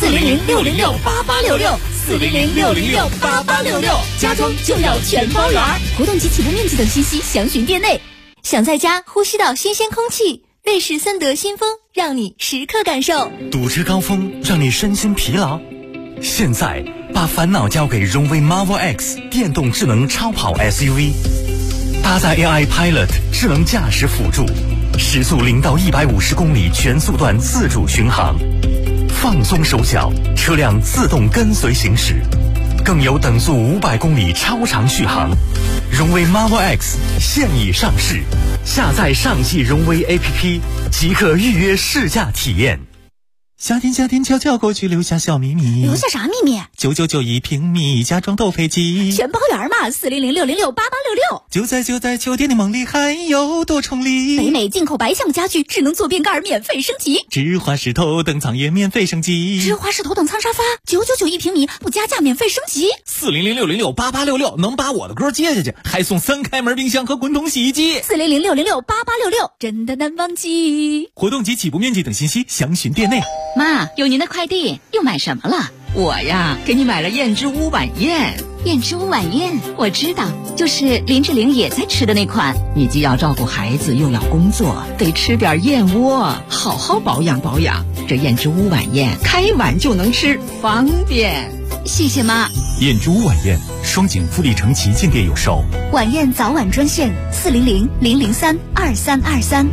Speaker 9: 400-606-8866。400-606-8866，家装就要全包圆。活动及起步面积等信息详询店内。想在家呼吸到新鲜空气，瑞士森德新风让你时刻感受。
Speaker 12: 堵车高峰让你身心疲劳，现在把烦恼交给荣威 Marvel X 电动智能超跑 SUV， 搭载 AI Pilot 智能驾驶辅助，时速0到150公里全速段自主巡航，放松手脚，车辆自动跟随行驶，更有等速500公里超长续航。荣威 Marvel X 现已上市，下载上汽荣威 APP 即可预约试驾体验。
Speaker 14: 夏天悄悄过去，留下小秘密。
Speaker 9: 留下啥秘密
Speaker 14: ？999一平米，家装斗飞机，
Speaker 9: 全包圆嘛！400-606-8866。
Speaker 14: 就在酒店的梦里，还有多重礼。
Speaker 9: 北美进口白橡木家具，智能坐便盖免费升级，
Speaker 14: 芝华士头等舱也免费升级，
Speaker 9: 芝华士头等舱沙发999一平米，不加价免费升级。
Speaker 13: 400-606-8866能把我的歌接下去，还送3开门冰箱和滚筒洗衣机。
Speaker 9: 400-606-8866，真的难忘记。
Speaker 14: 活动及起步面积等信息详询店内。
Speaker 15: 妈，有您的快递，又买什么了？
Speaker 16: 我呀，给你买了燕之屋晚宴。
Speaker 9: 燕之屋晚宴我知道，就是林志玲也在吃的那款。你既要照顾孩子又要工作，得吃点燕窝，好好保养保养。这燕之屋晚宴开碗就能吃，方便。谢谢妈。
Speaker 12: 燕之屋晚宴，双井富力城旗舰店有售。
Speaker 9: 晚宴早晚专线400-003-2323。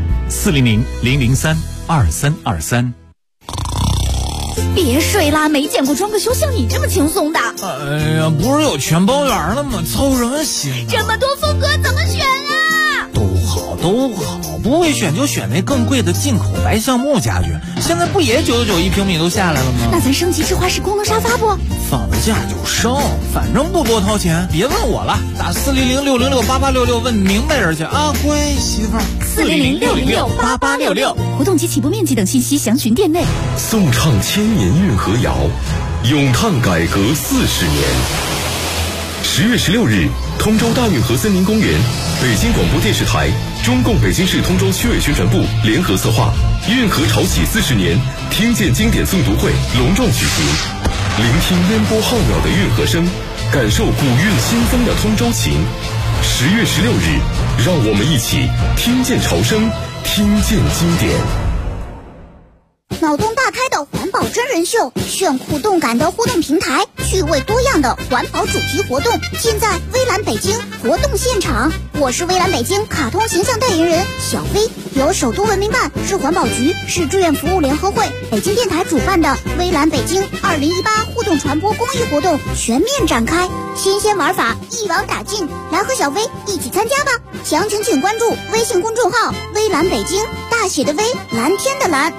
Speaker 12: 400-003-2323。
Speaker 9: 别睡啦，没见过装个修像你这么轻松的。
Speaker 14: 哎呀，不是有全包圆了吗？操什么心？
Speaker 9: 这么多风格怎么选啊？
Speaker 14: 都好，不会选就选那更贵的进口白橡木家具，现在不也999一平米都下来了吗？
Speaker 9: 那咱升级智化式功能沙发不？
Speaker 14: 放了假就升，反正不多掏钱。别问我了，打400-606-8866问明白人去啊，乖媳妇儿。
Speaker 9: 400-606-8866，活动及起步面积等信息详询店内。
Speaker 3: 颂唱千年运河谣，咏叹改革40年。10月16日，通州大运河森林公园，北京广播电视台、中共北京市通州区委宣传部联合策划运河潮起40年听见经典诵读会隆壮举行，聆听烟波浩渺的运河声，感受古韵新风的通州情。10月16日，让我们一起听见潮声，听见经典。
Speaker 15: 脑洞大开的环保真人秀，炫酷动感的互动平台，趣味多样的环保主题活动，尽在微蓝北京活动现场。我是微蓝北京卡通形象代言人小飞，由首都文明办、市环保局、市志愿服务联合会、北京电台主办的微蓝北京2018互动传播公益活动全面展开，新鲜玩法一网打尽，来和小飞一起参加吧！详情请关注微信公众号微蓝北京，大写的微，蓝天的蓝。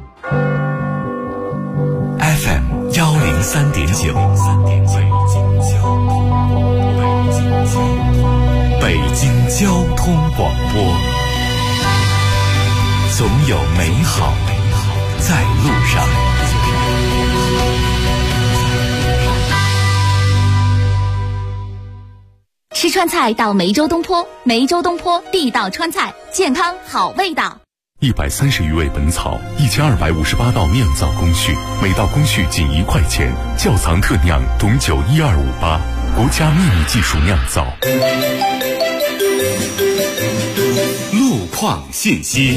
Speaker 12: FM 103.9，北京交通广播，总有美好在路上。
Speaker 9: 吃川菜到梅州东坡，梅州东坡地道川菜，健康好味道。
Speaker 16: 130余味本草，1258道酿造工序，每道工序仅1块钱。窖藏特酿董酒12588，国家秘密技术酿造。
Speaker 3: 路况信息。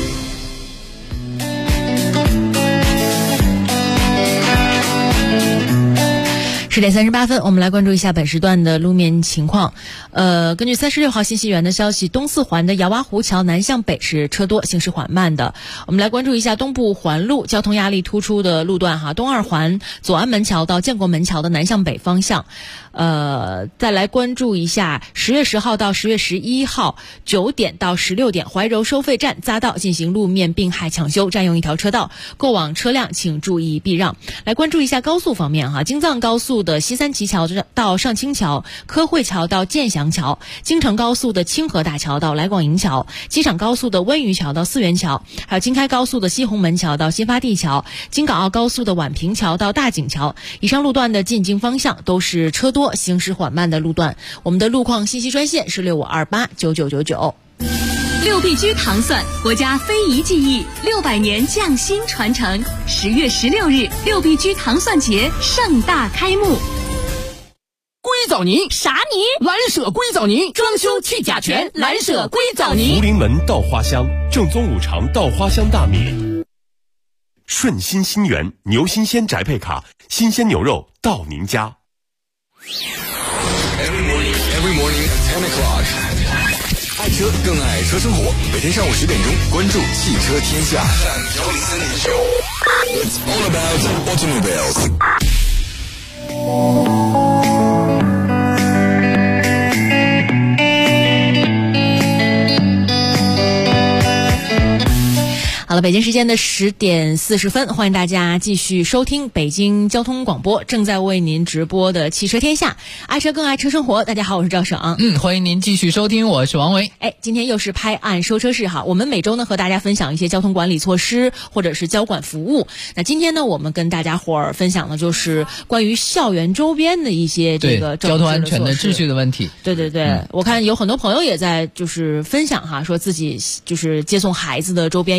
Speaker 5: 10点38分，我们来关注一下本时段的路面情况。根据36号信息源的消息，东四环的姚洼湖桥南向北是车多，行驶缓慢的。我们来关注一下东部环路交通压力突出的路段哈，东二环左安门桥到建国门桥的南向北方向。再来关注一下10月10号到10月11号9点到16点，怀柔收费站匝道进行路面并排抢修，占用一条车道，过往车辆请注意避让。来关注一下高速方面哈，京藏高速的西三旗桥到上清桥，科汇桥到建祥桥，京承高速的清河大桥到来广营桥，机场高速的温榆桥到四元桥，还有京开高速的西红门桥到新发地桥，京港澳高速的宛平桥到大井桥。以上路段的进京方向都是车多行驶缓慢的路段。我们的路况信息专线是65289999。
Speaker 17: 六必居糖蒜，国家非遗技艺600年匠心传承。10月16日，六必居糖蒜节盛大开幕。
Speaker 18: 硅藻泥
Speaker 17: 啥泥？
Speaker 18: 蓝舍硅藻泥，装修去甲醛，蓝舍硅藻泥。
Speaker 11: 福临门稻花香，正宗五常稻花香大米。顺心新源牛新鲜宅配卡，新鲜牛肉到您家。
Speaker 1: Every morning at 10 o'clock。爱车更爱车生活，每天上午10点钟，关注汽车天下。It's all about automobiles。
Speaker 5: 好了，北京时间的10点40分，欢迎大家继续收听北京交通广播正在为您直播的汽车天下，爱车更爱车生活。大家好，我是赵爽。
Speaker 7: 欢迎您继续收听，我是王维。
Speaker 5: 今天又是拍案说车日哈，我们每周呢和大家分享一些交通管理措施或者是交管服务。那今天呢，我们跟大家伙儿分享的就是关于校园周边的一些这个
Speaker 7: 交通安全的秩序的问题。
Speaker 5: 对，我看有很多朋友也在就是分享哈，说自己就是接送孩子的周边有什么样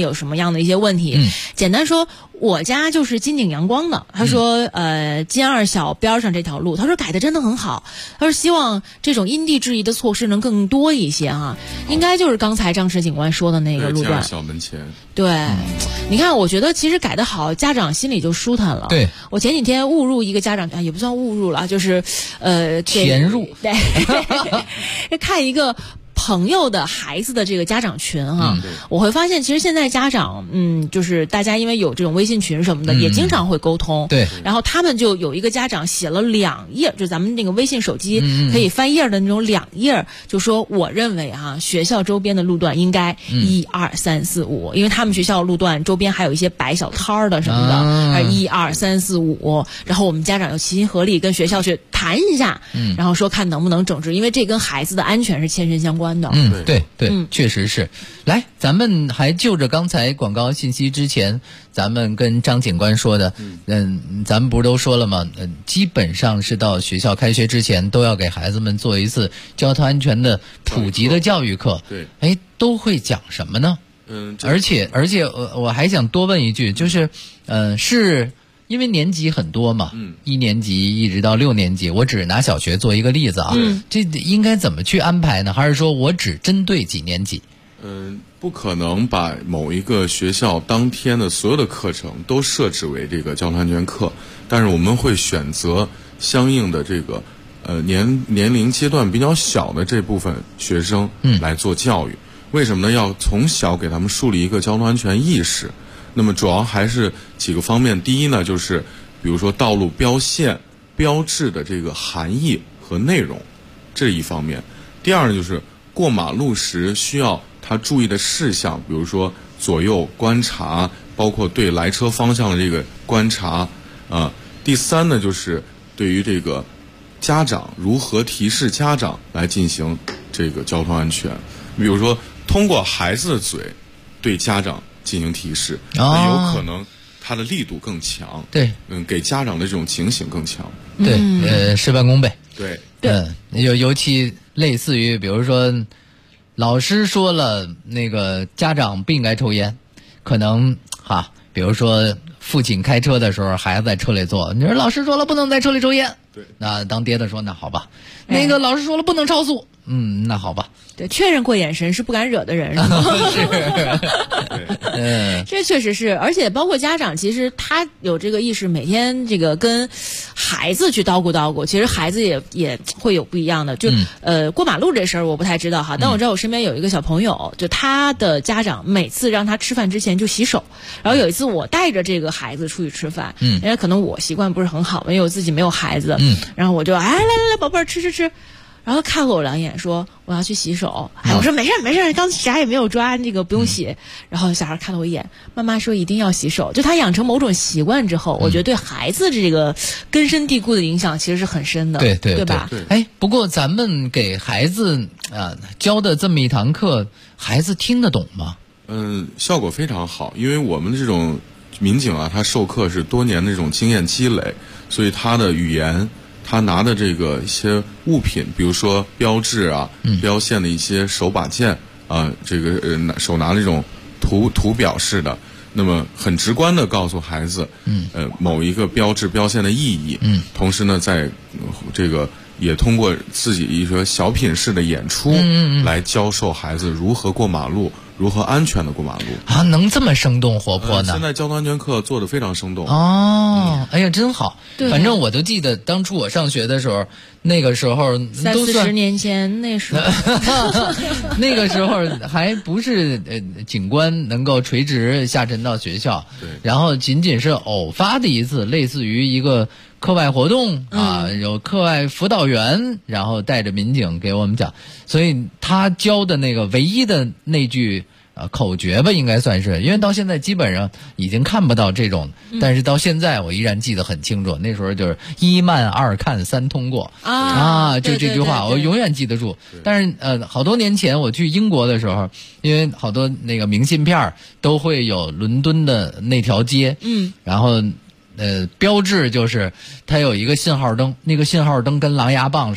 Speaker 5: 样的一些问题。简单说，我家就是金鼎阳光的，他说金二小边上这条路，他说改的真的很好，他说希望这种因地制宜的措施能更多一些哈，应该就是刚才张石警官说的那个路段，
Speaker 8: 小门前。
Speaker 5: 对，你看，我觉得其实改得好，家长心里就舒坦了。
Speaker 7: 对，
Speaker 5: 我前几天误入一个家长，也不算误入了，就是
Speaker 7: 潜入，
Speaker 5: 对，看一个朋友的孩子的这个家长群哈，我会发现其实现在家长就是大家因为有这种微信群什么的，也经常会沟通。
Speaker 7: 对，
Speaker 5: 然后他们就有一个家长写了2页，就咱们那个微信手机可以翻页的那种2页，就说我认为学校周边的路段应该1、2、3、4、5，因为他们学校路段周边还有一些摆小摊儿的什么的，1、2、3、4、5，然后我们家长要齐心合力跟学校去谈一下，然后说看能不能整治，因为这跟孩子的安全是切身相关的。
Speaker 7: 对，确实是。来，咱们还就着刚才广告信息之前，咱们跟张警官说的，咱们不是都说了吗？基本上是到学校开学之前都要给孩子们做一次交通安全的普及的教育课。
Speaker 8: 对，
Speaker 7: 都会讲什么呢？而且我还想多问一句，就是是。因为年级很多嘛，1年级一直到6年级，我只拿小学做一个例子啊，这应该怎么去安排呢？还是说我只针对几年级？
Speaker 8: 不可能把某一个学校当天的所有的课程都设置为这个交通安全课，但是我们会选择相应的这个年龄阶段比较小的这部分学生来做教育。为什么呢？要从小给他们树立一个交通安全意识。那么主要还是几个方面。第一呢，就是比如说道路标线、标志的这个含义和内容，这是一方面。第二呢，就是过马路时需要他注意的事项，比如说左右观察，包括对来车方向的这个观察啊。第三呢，就是对于这个家长如何提示家长来进行这个交通安全，比如说通过孩子的嘴对家长进行提示，有可能它的力度更强。
Speaker 7: 对，
Speaker 8: 给家长的这种警醒更强。
Speaker 7: 对，事半功倍。
Speaker 8: 对，
Speaker 7: 尤其类似于比如说，老师说了那个家长不应该抽烟，可能比如说父亲开车的时候，孩子在车里坐，你说老师说了不能在车里抽烟，
Speaker 8: 对，
Speaker 7: 那当爹的说那好吧，那个老师说了不能超速，那好吧。
Speaker 5: 对，确认过眼神是不敢惹的人，是吗？这确实是，而且包括家长，其实他有这个意识，每天这个跟孩子去叨咕，其实孩子也会有不一样的。就过马路这事儿我不太知道哈，但我知道我身边有一个小朋友，就他的家长每次让他吃饭之前就洗手，然后有一次我带着这个孩子出去吃饭，因为可能我习惯不是很好，因为我自己没有孩子，然后我就来宝贝儿吃。然后看了我2眼，说我要去洗手。我说没事，刚啥也没有抓，那个不用洗。然后小孩看了我一眼，妈妈说一定要洗手。就他养成某种习惯之后，我觉得对孩子这个根深蒂固的影响其实是很深的，对吧？
Speaker 7: 不过咱们给孩子教的这么一堂课，孩子听得懂吗？
Speaker 8: 效果非常好，因为我们这种民警他授课是多年的这种经验积累，所以他的语言。他拿的这个一些物品，比如说标志标线的一些手把件这个手拿这种图表式的，那么很直观的告诉孩子，某一个标志标线的意义，同时呢，在这个也通过自己一个小品式的演出，来教授孩子如何过马路。如何安全的过马路
Speaker 7: 啊？能这么生动活泼呢？
Speaker 8: 现在交通安全课做得非常生动
Speaker 7: 哎呀，真好！反正我都记得当初我上学的时候，那个时候都
Speaker 5: 30-40年前，那时候
Speaker 7: 那个时候还不是警官能够垂直下沉到学校，然后仅仅是偶发的一次，类似于一个课外活动有课外辅导员，然后带着民警给我们讲，所以他教的那个唯一的那句口诀吧，应该算是，因为到现在基本上已经看不到这种，但是到现在我依然记得很清楚，那时候就是1慢2看3通过就这句话我永远记得住。但是好多年前我去英国的时候，因为好多那个明信片都会有伦敦的那条街，然后标志就是它有一个信号灯，那个信号灯跟狼牙棒似的，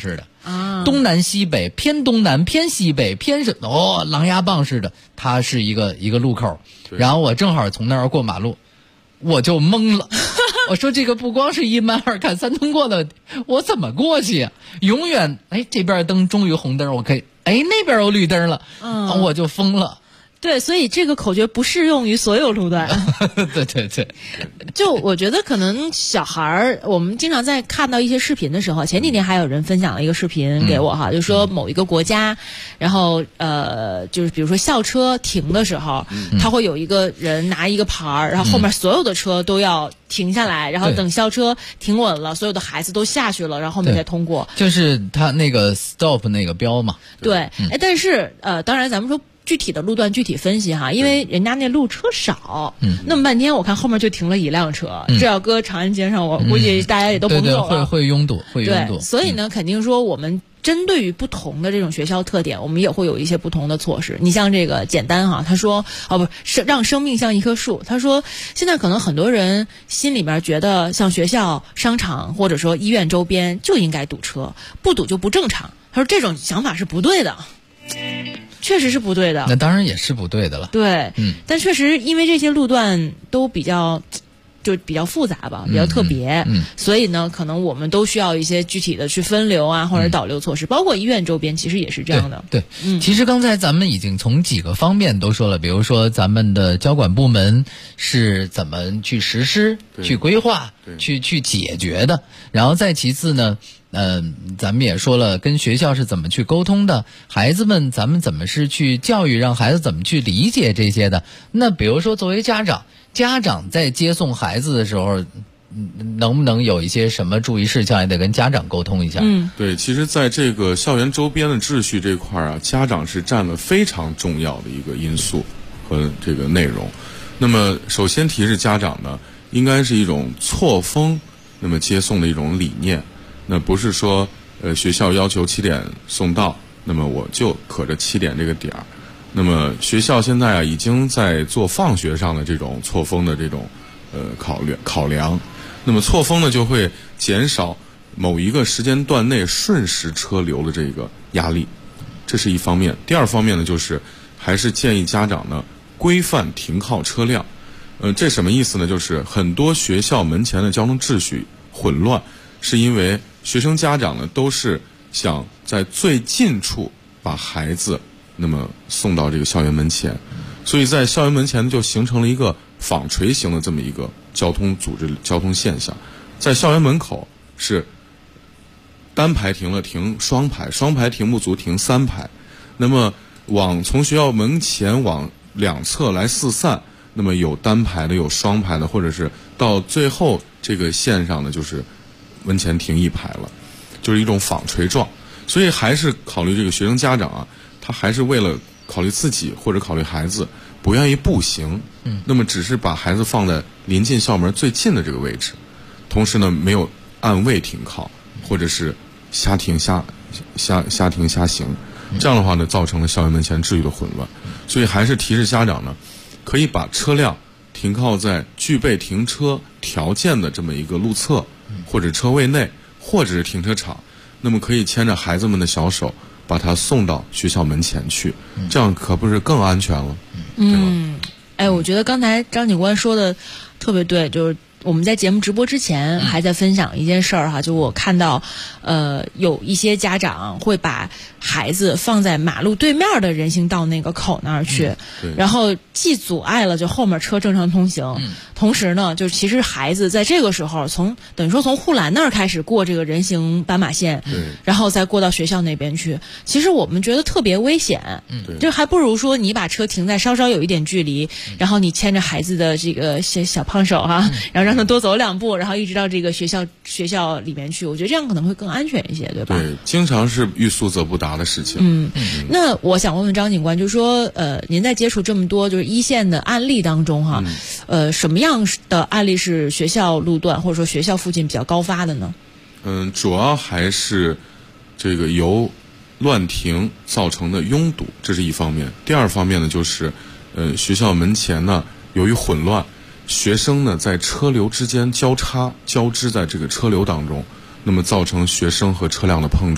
Speaker 7: 东南西北，偏东南，偏西北，偏是狼牙棒似的，它是一个路口，然后我正好从那儿过马路，我就懵了。我说这个不光是一慢二看三通过的，我怎么过去呀？永远这边灯终于红灯，我可以那边有绿灯了，我就疯了。
Speaker 5: 对，所以这个口诀不适用于所有路段。
Speaker 7: 对对对，
Speaker 5: 就我觉得可能小孩儿，我们经常在看到一些视频的时候，前几天还有人分享了一个视频给我哈，就说某一个国家，然后就是比如说校车停的时候，他会有一个人拿一个牌儿，然后后面所有的车都要停下来，然后等校车停稳了，所有的孩子都下去了，然后后面才通过。
Speaker 7: 就是他那个 stop 那个标嘛。
Speaker 5: 对，但是当然咱们说具体的路段具体分析哈，因为人家那路车少，那么半天我看后面就停了一辆车，这要搁长安街上，我估计大家也都甭走了，
Speaker 7: 会拥堵，会拥堵。
Speaker 5: 所以呢，肯定说我们针对于不同的这种学校特点，我们也会有一些不同的措施。你像这个简单哈，他说让生命像一棵树。他说现在可能很多人心里面觉得像学校、商场或者说医院周边就应该堵车，不堵就不正常。他说这种想法是不对的。确实是不对的，
Speaker 7: 那当然也是不对的了。
Speaker 5: 对，但确实因为这些路段都比较复杂吧，比较特别，所以呢，可能我们都需要一些具体的去分流啊，或者导流措施，包括医院周边其实也是这样的。
Speaker 7: 对，其实刚才咱们已经从几个方面都说了，比如说咱们的交管部门是怎么去实施、去规划、去解决的，然后再其次呢。咱们也说了，跟学校是怎么去沟通的，孩子们咱们怎么是去教育，让孩子怎么去理解这些的。那比如说作为家长在接送孩子的时候，能不能有一些什么注意事项，也得跟家长沟通一下。
Speaker 8: 对，其实在这个校园周边的秩序这块啊，家长是占了非常重要的一个因素和这个内容。那么首先提示家长呢，应该是一种错峰那么接送的一种理念。那不是说学校要求7点送到，那么我就可着7点这个点儿。那么学校现在啊已经在做放学上的这种错峰的这种考量。那么错峰呢就会减少某一个时间段内瞬时车流的这个压力，这是一方面。第二方面呢，就是还是建议家长呢规范停靠车辆。这什么意思呢？就是很多学校门前的交通秩序混乱，是因为学生家长呢都是想在最近处把孩子那么送到这个校园门前，所以在校园门前就形成了一个纺锤形的这么一个交通组织交通现象。在校园门口是单排停了停双排，双排停不足停3排，那么从学校门前往两侧来四散，那么有单排的有双排的，或者是到最后这个线上呢就是门前停1排了，就是一种纺锤状。所以还是考虑这个学生家长啊，他还是为了考虑自己或者考虑孩子不愿意步行，那么只是把孩子放在临近校门最近的这个位置，同时呢没有按位停靠，或者是瞎停瞎行，这样的话呢造成了校园门前秩序的混乱。所以还是提示家长呢，可以把车辆停靠在具备停车条件的这么一个路侧或者车位内，或者是停车场，那么可以牵着孩子们的小手把他送到学校门前去，这样可不是更安全了，对吧？
Speaker 5: 我觉得刚才张警官说的特别对，就是我们在节目直播之前还在分享一件事儿哈，就我看到有一些家长会把孩子放在马路对面的人行道那个口那儿去，然后既阻碍了就后面车正常通行，同时呢就其实孩子在这个时候等于说从护栏那儿开始过这个人行斑马线，然后再过到学校那边去，其实我们觉得特别危险，就还不如说你把车停在稍稍有一点距离，然后你牵着孩子的这个小胖手哈，然后让他多走2步，然后一直到这个学校里面去，我觉得这样可能会更安全一些，对吧？
Speaker 8: 对，经常是欲速则不达的事情。
Speaker 5: 那我想问问张警官，就是说您在接触这么多就是一线的案例当中哈，什么样的案例是学校路段或者说学校附近比较高发的呢？
Speaker 8: 主要还是这个由乱停造成的拥堵，这是一方面。第二方面呢，就是学校门前呢由于混乱，学生呢在车流之间交织在这个车流当中，那么造成学生和车辆的碰撞，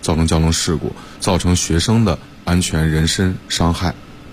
Speaker 8: 造成交通事故，造成学生的安全人身伤害。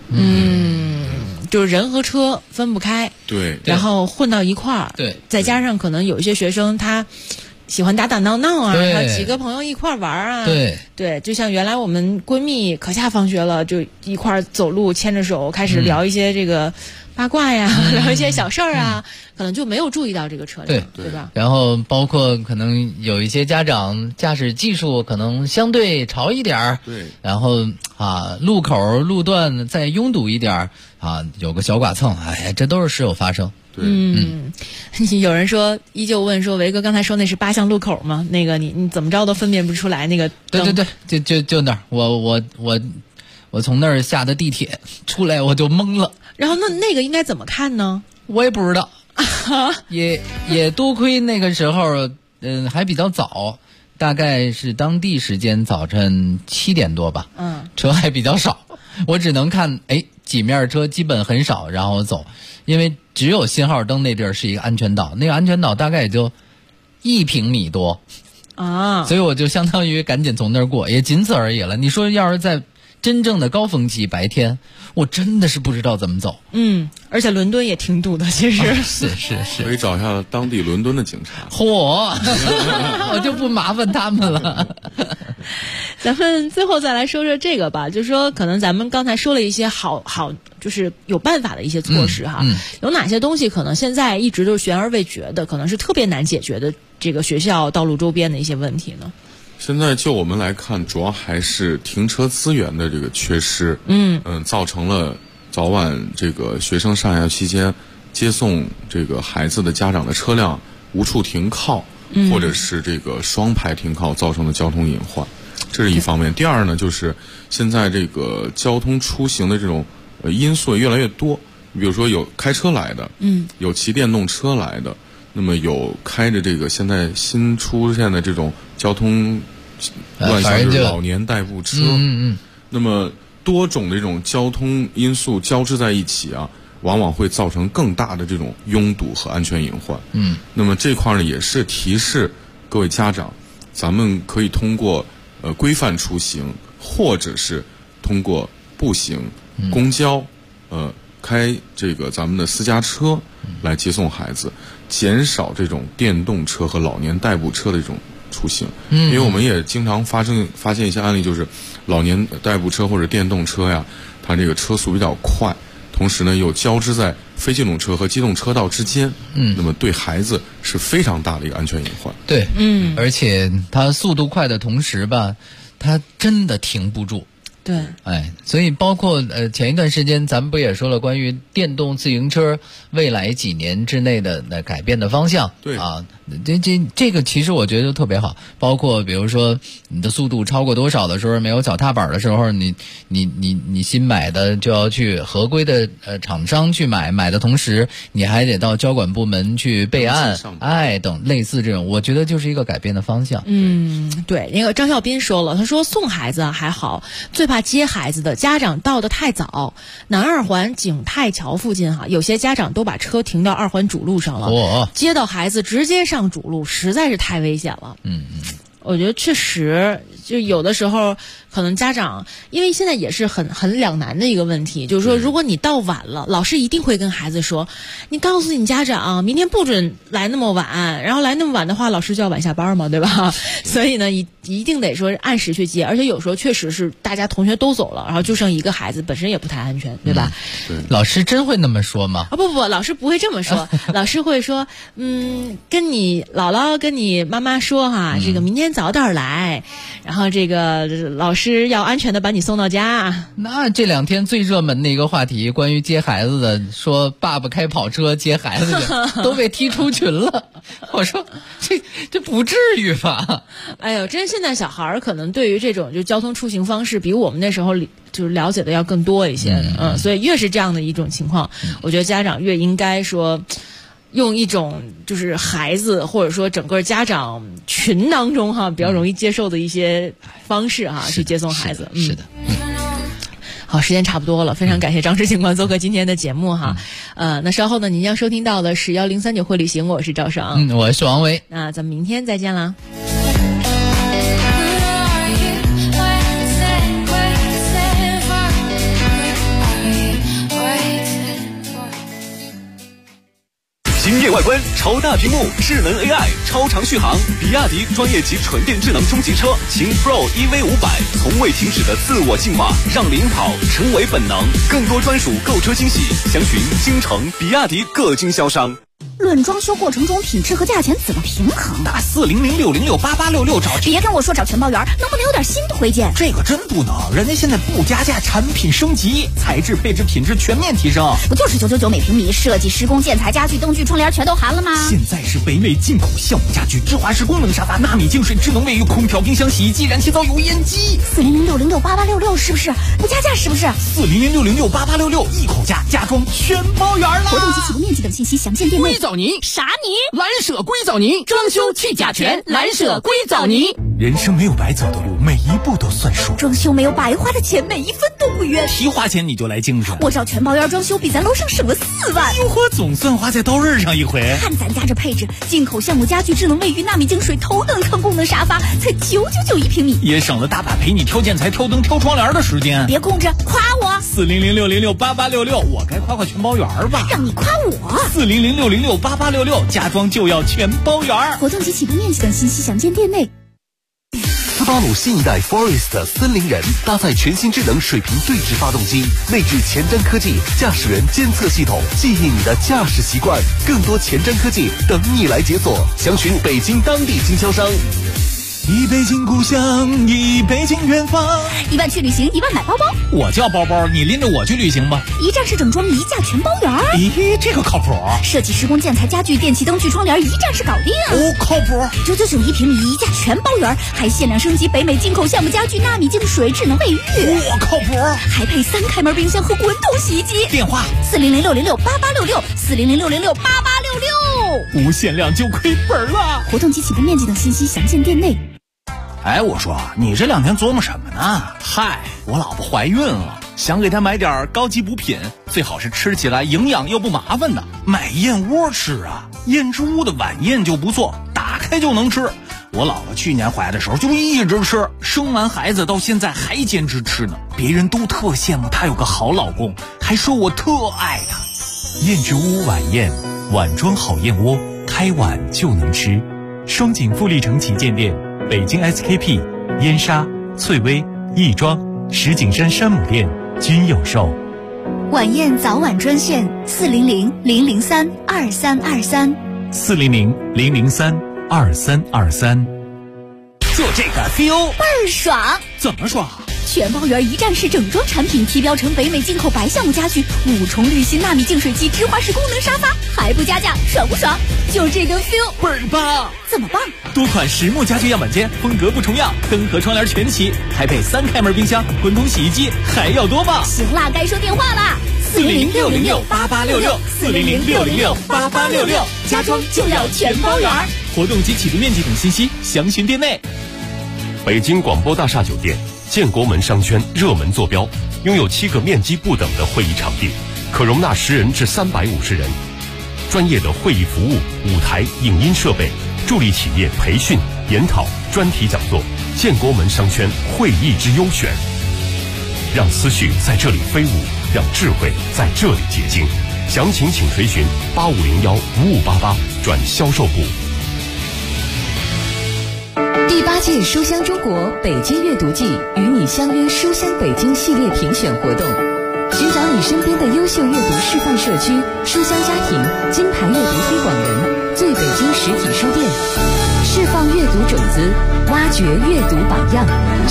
Speaker 5: 就是人和车分不开，
Speaker 8: 对，
Speaker 5: 然后混到一块儿，
Speaker 7: 对，
Speaker 5: 再加上可能有一些学生他喜欢打打闹闹啊，他几个朋友一块玩啊，对，就像原来我们闺蜜可下放学了，就一块走路牵着手开始聊一些这个八卦呀，聊一些小事儿啊，可能就没有注意到这个车辆，对吧？
Speaker 7: 然后包括可能有一些家长驾驶技术可能相对潮一点儿，
Speaker 8: 对，
Speaker 7: 然后路口路段再拥堵一点儿有个小剐蹭，这都是时有发生。
Speaker 8: 对，
Speaker 5: 有人说依旧问说，维哥刚才说那是8项路口吗？那个你怎么着都分辨不出来那个灯？
Speaker 7: 对，就那儿，我从那儿下的地铁出来我就懵了。
Speaker 5: 然后那个应该怎么看呢？
Speaker 7: 我也不知道，也多亏那个时候还比较早，大概是当地时间早晨7点多吧，车还比较少，我只能看几面车基本很少，然后走，因为只有信号灯那地儿是一个安全岛，那个安全岛大概也就1平米多
Speaker 5: 啊，
Speaker 7: 所以我就相当于赶紧从那儿过，也仅此而已了。你说要是在真正的高峰期白天，我真的是不知道怎么走。
Speaker 5: 而且伦敦也挺堵的，其实
Speaker 7: 是
Speaker 8: 可以找一下当地伦敦的警察。
Speaker 7: 我就不麻烦他们了。
Speaker 5: 咱们最后再来说说这个吧，就是说可能咱们刚才说了一些好就是有办法的一些措施哈，有哪些东西可能现在一直都是悬而未决的，可能是特别难解决的这个学校道路周边的一些问题呢？
Speaker 8: 现在就我们来看，主要还是停车资源的这个缺失，造成了早晚这个学生上下期间接送这个孩子的家长的车辆无处停靠，或者是这个双排停靠，造成的交通隐患，这是一方面。第二呢，就是现在这个交通出行的这种因素越来越多，比如说有开车来的，有骑电动车来的，那么有开着这个现在新出现的这种交通乱象，就是老年代步车，那么多种的这种交通因素交织在一起往往会造成更大的这种拥堵和安全隐患。那么这块呢，也是提示各位家长，咱们可以通过规范出行，或者是通过步行、公交，开这个咱们的私家车来接送孩子，减少这种电动车和老年代步车的这种出行。因为我们也经常发现一些案例，就是老年代步车或者电动车呀，它这个车速比较快，同时呢又交织在非机动车和机动车道之间，那么对孩子是非常大的一个安全隐患。
Speaker 7: 对，而且它速度快的同时吧，它真的停不住。
Speaker 5: 对，
Speaker 7: 所以包括前一段时间咱们不也说了关于电动自行车未来几年之内的改变的方向？
Speaker 8: 对
Speaker 7: 这个其实我觉得就特别好，包括比如说你的速度超过多少的时候，没有脚踏板的时候，你新买的就要去合规的厂商去买的同时，你还得到交管部门去备案，等类似这种，我觉得就是一个改变的方向。
Speaker 5: 对，那个张孝斌说了，他说送孩子还好，最怕接孩子的家长到得太早。南二环景泰桥附近有些家长都把车停到2环主路上了，接到孩子直接上主路，实在是太危险了。我觉得确实，就有的时候可能家长，因为现在也是很两难的一个问题，就是说，如果你到晚了，老师一定会跟孩子说，你告诉你家长，明天不准来那么晚，然后来那么晚的话，老师就要晚下班嘛，对吧？所以呢，一定得说按时去接，而且有时候确实是大家同学都走了，然后就剩一个孩子，本身也不太安全，对吧？
Speaker 8: 对，
Speaker 7: 老师真会那么说吗？
Speaker 5: 不，老师不会这么说，老师会说，跟你姥姥跟你妈妈说这个明天早点来，然后这个老师要安全的把你送到家。
Speaker 7: 那这2天最热门的一个话题，关于接孩子的，说爸爸开跑车接孩子去，都被踢出群了。我说这不至于吧？
Speaker 5: 哎呦，真现在小孩儿可能对于这种就交通出行方式，比我们那时候就是了解的要更多一些。所以越是这样的一种情况，我觉得家长越应该说，用一种就是孩子或者说整个家长群当中比较容易接受的一些方式去接送孩子。
Speaker 7: 是的。
Speaker 5: 好，时间差不多了，非常感谢张石警官做客今天的节目那稍后呢，您将收听到的是1039会旅行，我是赵爽，
Speaker 7: 我是王维，
Speaker 5: 那咱们明天再见啦。
Speaker 11: 外观，超大屏幕，智能 AI， 超长续航。比亚迪专业级纯电智能中级车秦 Pro EV500，从未停止的自我进化，让领跑成为本能。更多专属购车惊喜，详询京城比亚迪各经销商。
Speaker 15: 论装修过程中品质和价钱怎么平衡？
Speaker 14: 打400606866找。
Speaker 15: 别跟我说找全包圆，能不能有点新的推荐？
Speaker 14: 这个真不能，人家现在不加价，产品升级，材质、配置、品质全面提升。
Speaker 15: 不就是999每平米，设计、施工、建材、家具、灯具、窗帘全都含了吗？
Speaker 14: 现在是北美进口项目家具，芝华士功能沙发，纳米净水、智能卫浴、空调、冰箱、洗衣机、燃气灶、油烟机。
Speaker 15: 400606866是不是？不加价是不是
Speaker 14: ？400606866一口价，家装全包圆了。
Speaker 15: 活动及起步面积等信息详见店内。
Speaker 18: 硅藻泥啥泥？蓝舍硅藻泥，装修去甲醛，蓝舍硅藻泥。
Speaker 12: 人生没有白走的路，每一步都算数。
Speaker 15: 装修没有白花的钱，每一分都不冤。
Speaker 14: 提花钱你就来精神，
Speaker 15: 我找全包圆装修，比咱楼上省了4万。
Speaker 14: 哟呵，总算花在刀刃上一回。
Speaker 15: 看咱家这配置，进口项目家具、智能卫浴、纳米净水、头等舱功能沙发，才999一平米，
Speaker 14: 也省了大把陪你挑建材、挑灯、挑窗帘的时间。
Speaker 15: 别空着，夸我。
Speaker 14: 400606866，我该夸全包圆吧？
Speaker 15: 让你夸我。
Speaker 14: 400606866，家装就要全包圆。
Speaker 15: 活动及起步面积等信息详见店内。
Speaker 11: 斯巴鲁新一代 Forest 森林人搭载全新智能水平对置发动机，内置前瞻科技驾驶员监测系统，记忆你的驾驶习惯。更多前瞻科技等你来解锁，详询北京当地经销商。
Speaker 14: 一北京故乡，一北京远方。
Speaker 15: 1万去旅行，1万买包包。
Speaker 14: 我叫包包，你拎着我去旅行吧。
Speaker 15: 一站式整装，一价全包圆。
Speaker 14: 咦，这个靠谱。
Speaker 15: 设计、施工、建材、家具、电器、灯具、窗帘，一站式搞定。
Speaker 14: 哦，靠谱。
Speaker 15: 999一平米，一价全包圆，还限量升级北美进口项目家具、纳米净水、智能卫浴。
Speaker 14: 我靠谱。
Speaker 15: 还配3开门冰箱和滚筒洗衣机。
Speaker 14: 电话
Speaker 15: 4006068866400606886。
Speaker 14: 无限量就亏本了。
Speaker 15: 活动及起步面积等信息详见店内。
Speaker 14: 哎，我说你这2天琢磨什么呢？嗨，我老婆怀孕了，想给她买点高级补品，最好是吃起来营养又不麻烦的。买燕窝吃啊，燕之屋的晚宴就不错，打开就能吃。我老婆去年怀的时候就一直吃，生完孩子到现在还坚持吃呢。别人都特羡慕她有个好老公，还说我特爱她。
Speaker 12: 燕之屋晚宴，碗装好燕窝，开碗就能吃。双井富力城旗舰店。北京 SKP、燕莎、翠微、亦庄、石景山山姆店均有售。
Speaker 15: 晚宴早晚专线400-003-2323。
Speaker 12: 400-003-2323。
Speaker 14: 就这个 feel
Speaker 15: 倍儿爽。
Speaker 14: 怎么爽？
Speaker 15: 全包圆一站式整装产品，提标成北美进口白橡木家具，5重滤芯纳米净水机，芝华士功能沙发，还不加价，爽不爽？就这个 feel
Speaker 14: 倍儿棒。
Speaker 15: 怎么棒？
Speaker 14: 多款实木家具样板间，风格不重样，灯和窗帘全齐，还配3开门冰箱、滚筒洗衣机，还要多棒？
Speaker 15: 行啦，该说电话啦。
Speaker 14: 400-606-8866，400-606-8866，
Speaker 15: 家装就要全包圆。
Speaker 14: 活动及起步面积等信息详询店内。
Speaker 3: 北京广播大厦酒店建国门商圈热门坐标，拥有7个面积不等的会议场地，可容纳10人至350人。专业的会议服务、舞台、影音设备，助力企业培训、研讨、专题讲座。建国门商圈会议之优选，让思绪在这里飞舞，让智慧在这里结晶。详情请垂询8501-5588转销售部。
Speaker 19: 第8届书香中国北京阅读季与你相约书香北京系列评选活动，寻找你身边的优秀阅读示范社区、书香家庭、金牌阅读推广人、最北京实体书店，释放阅读种子，挖掘阅读榜样，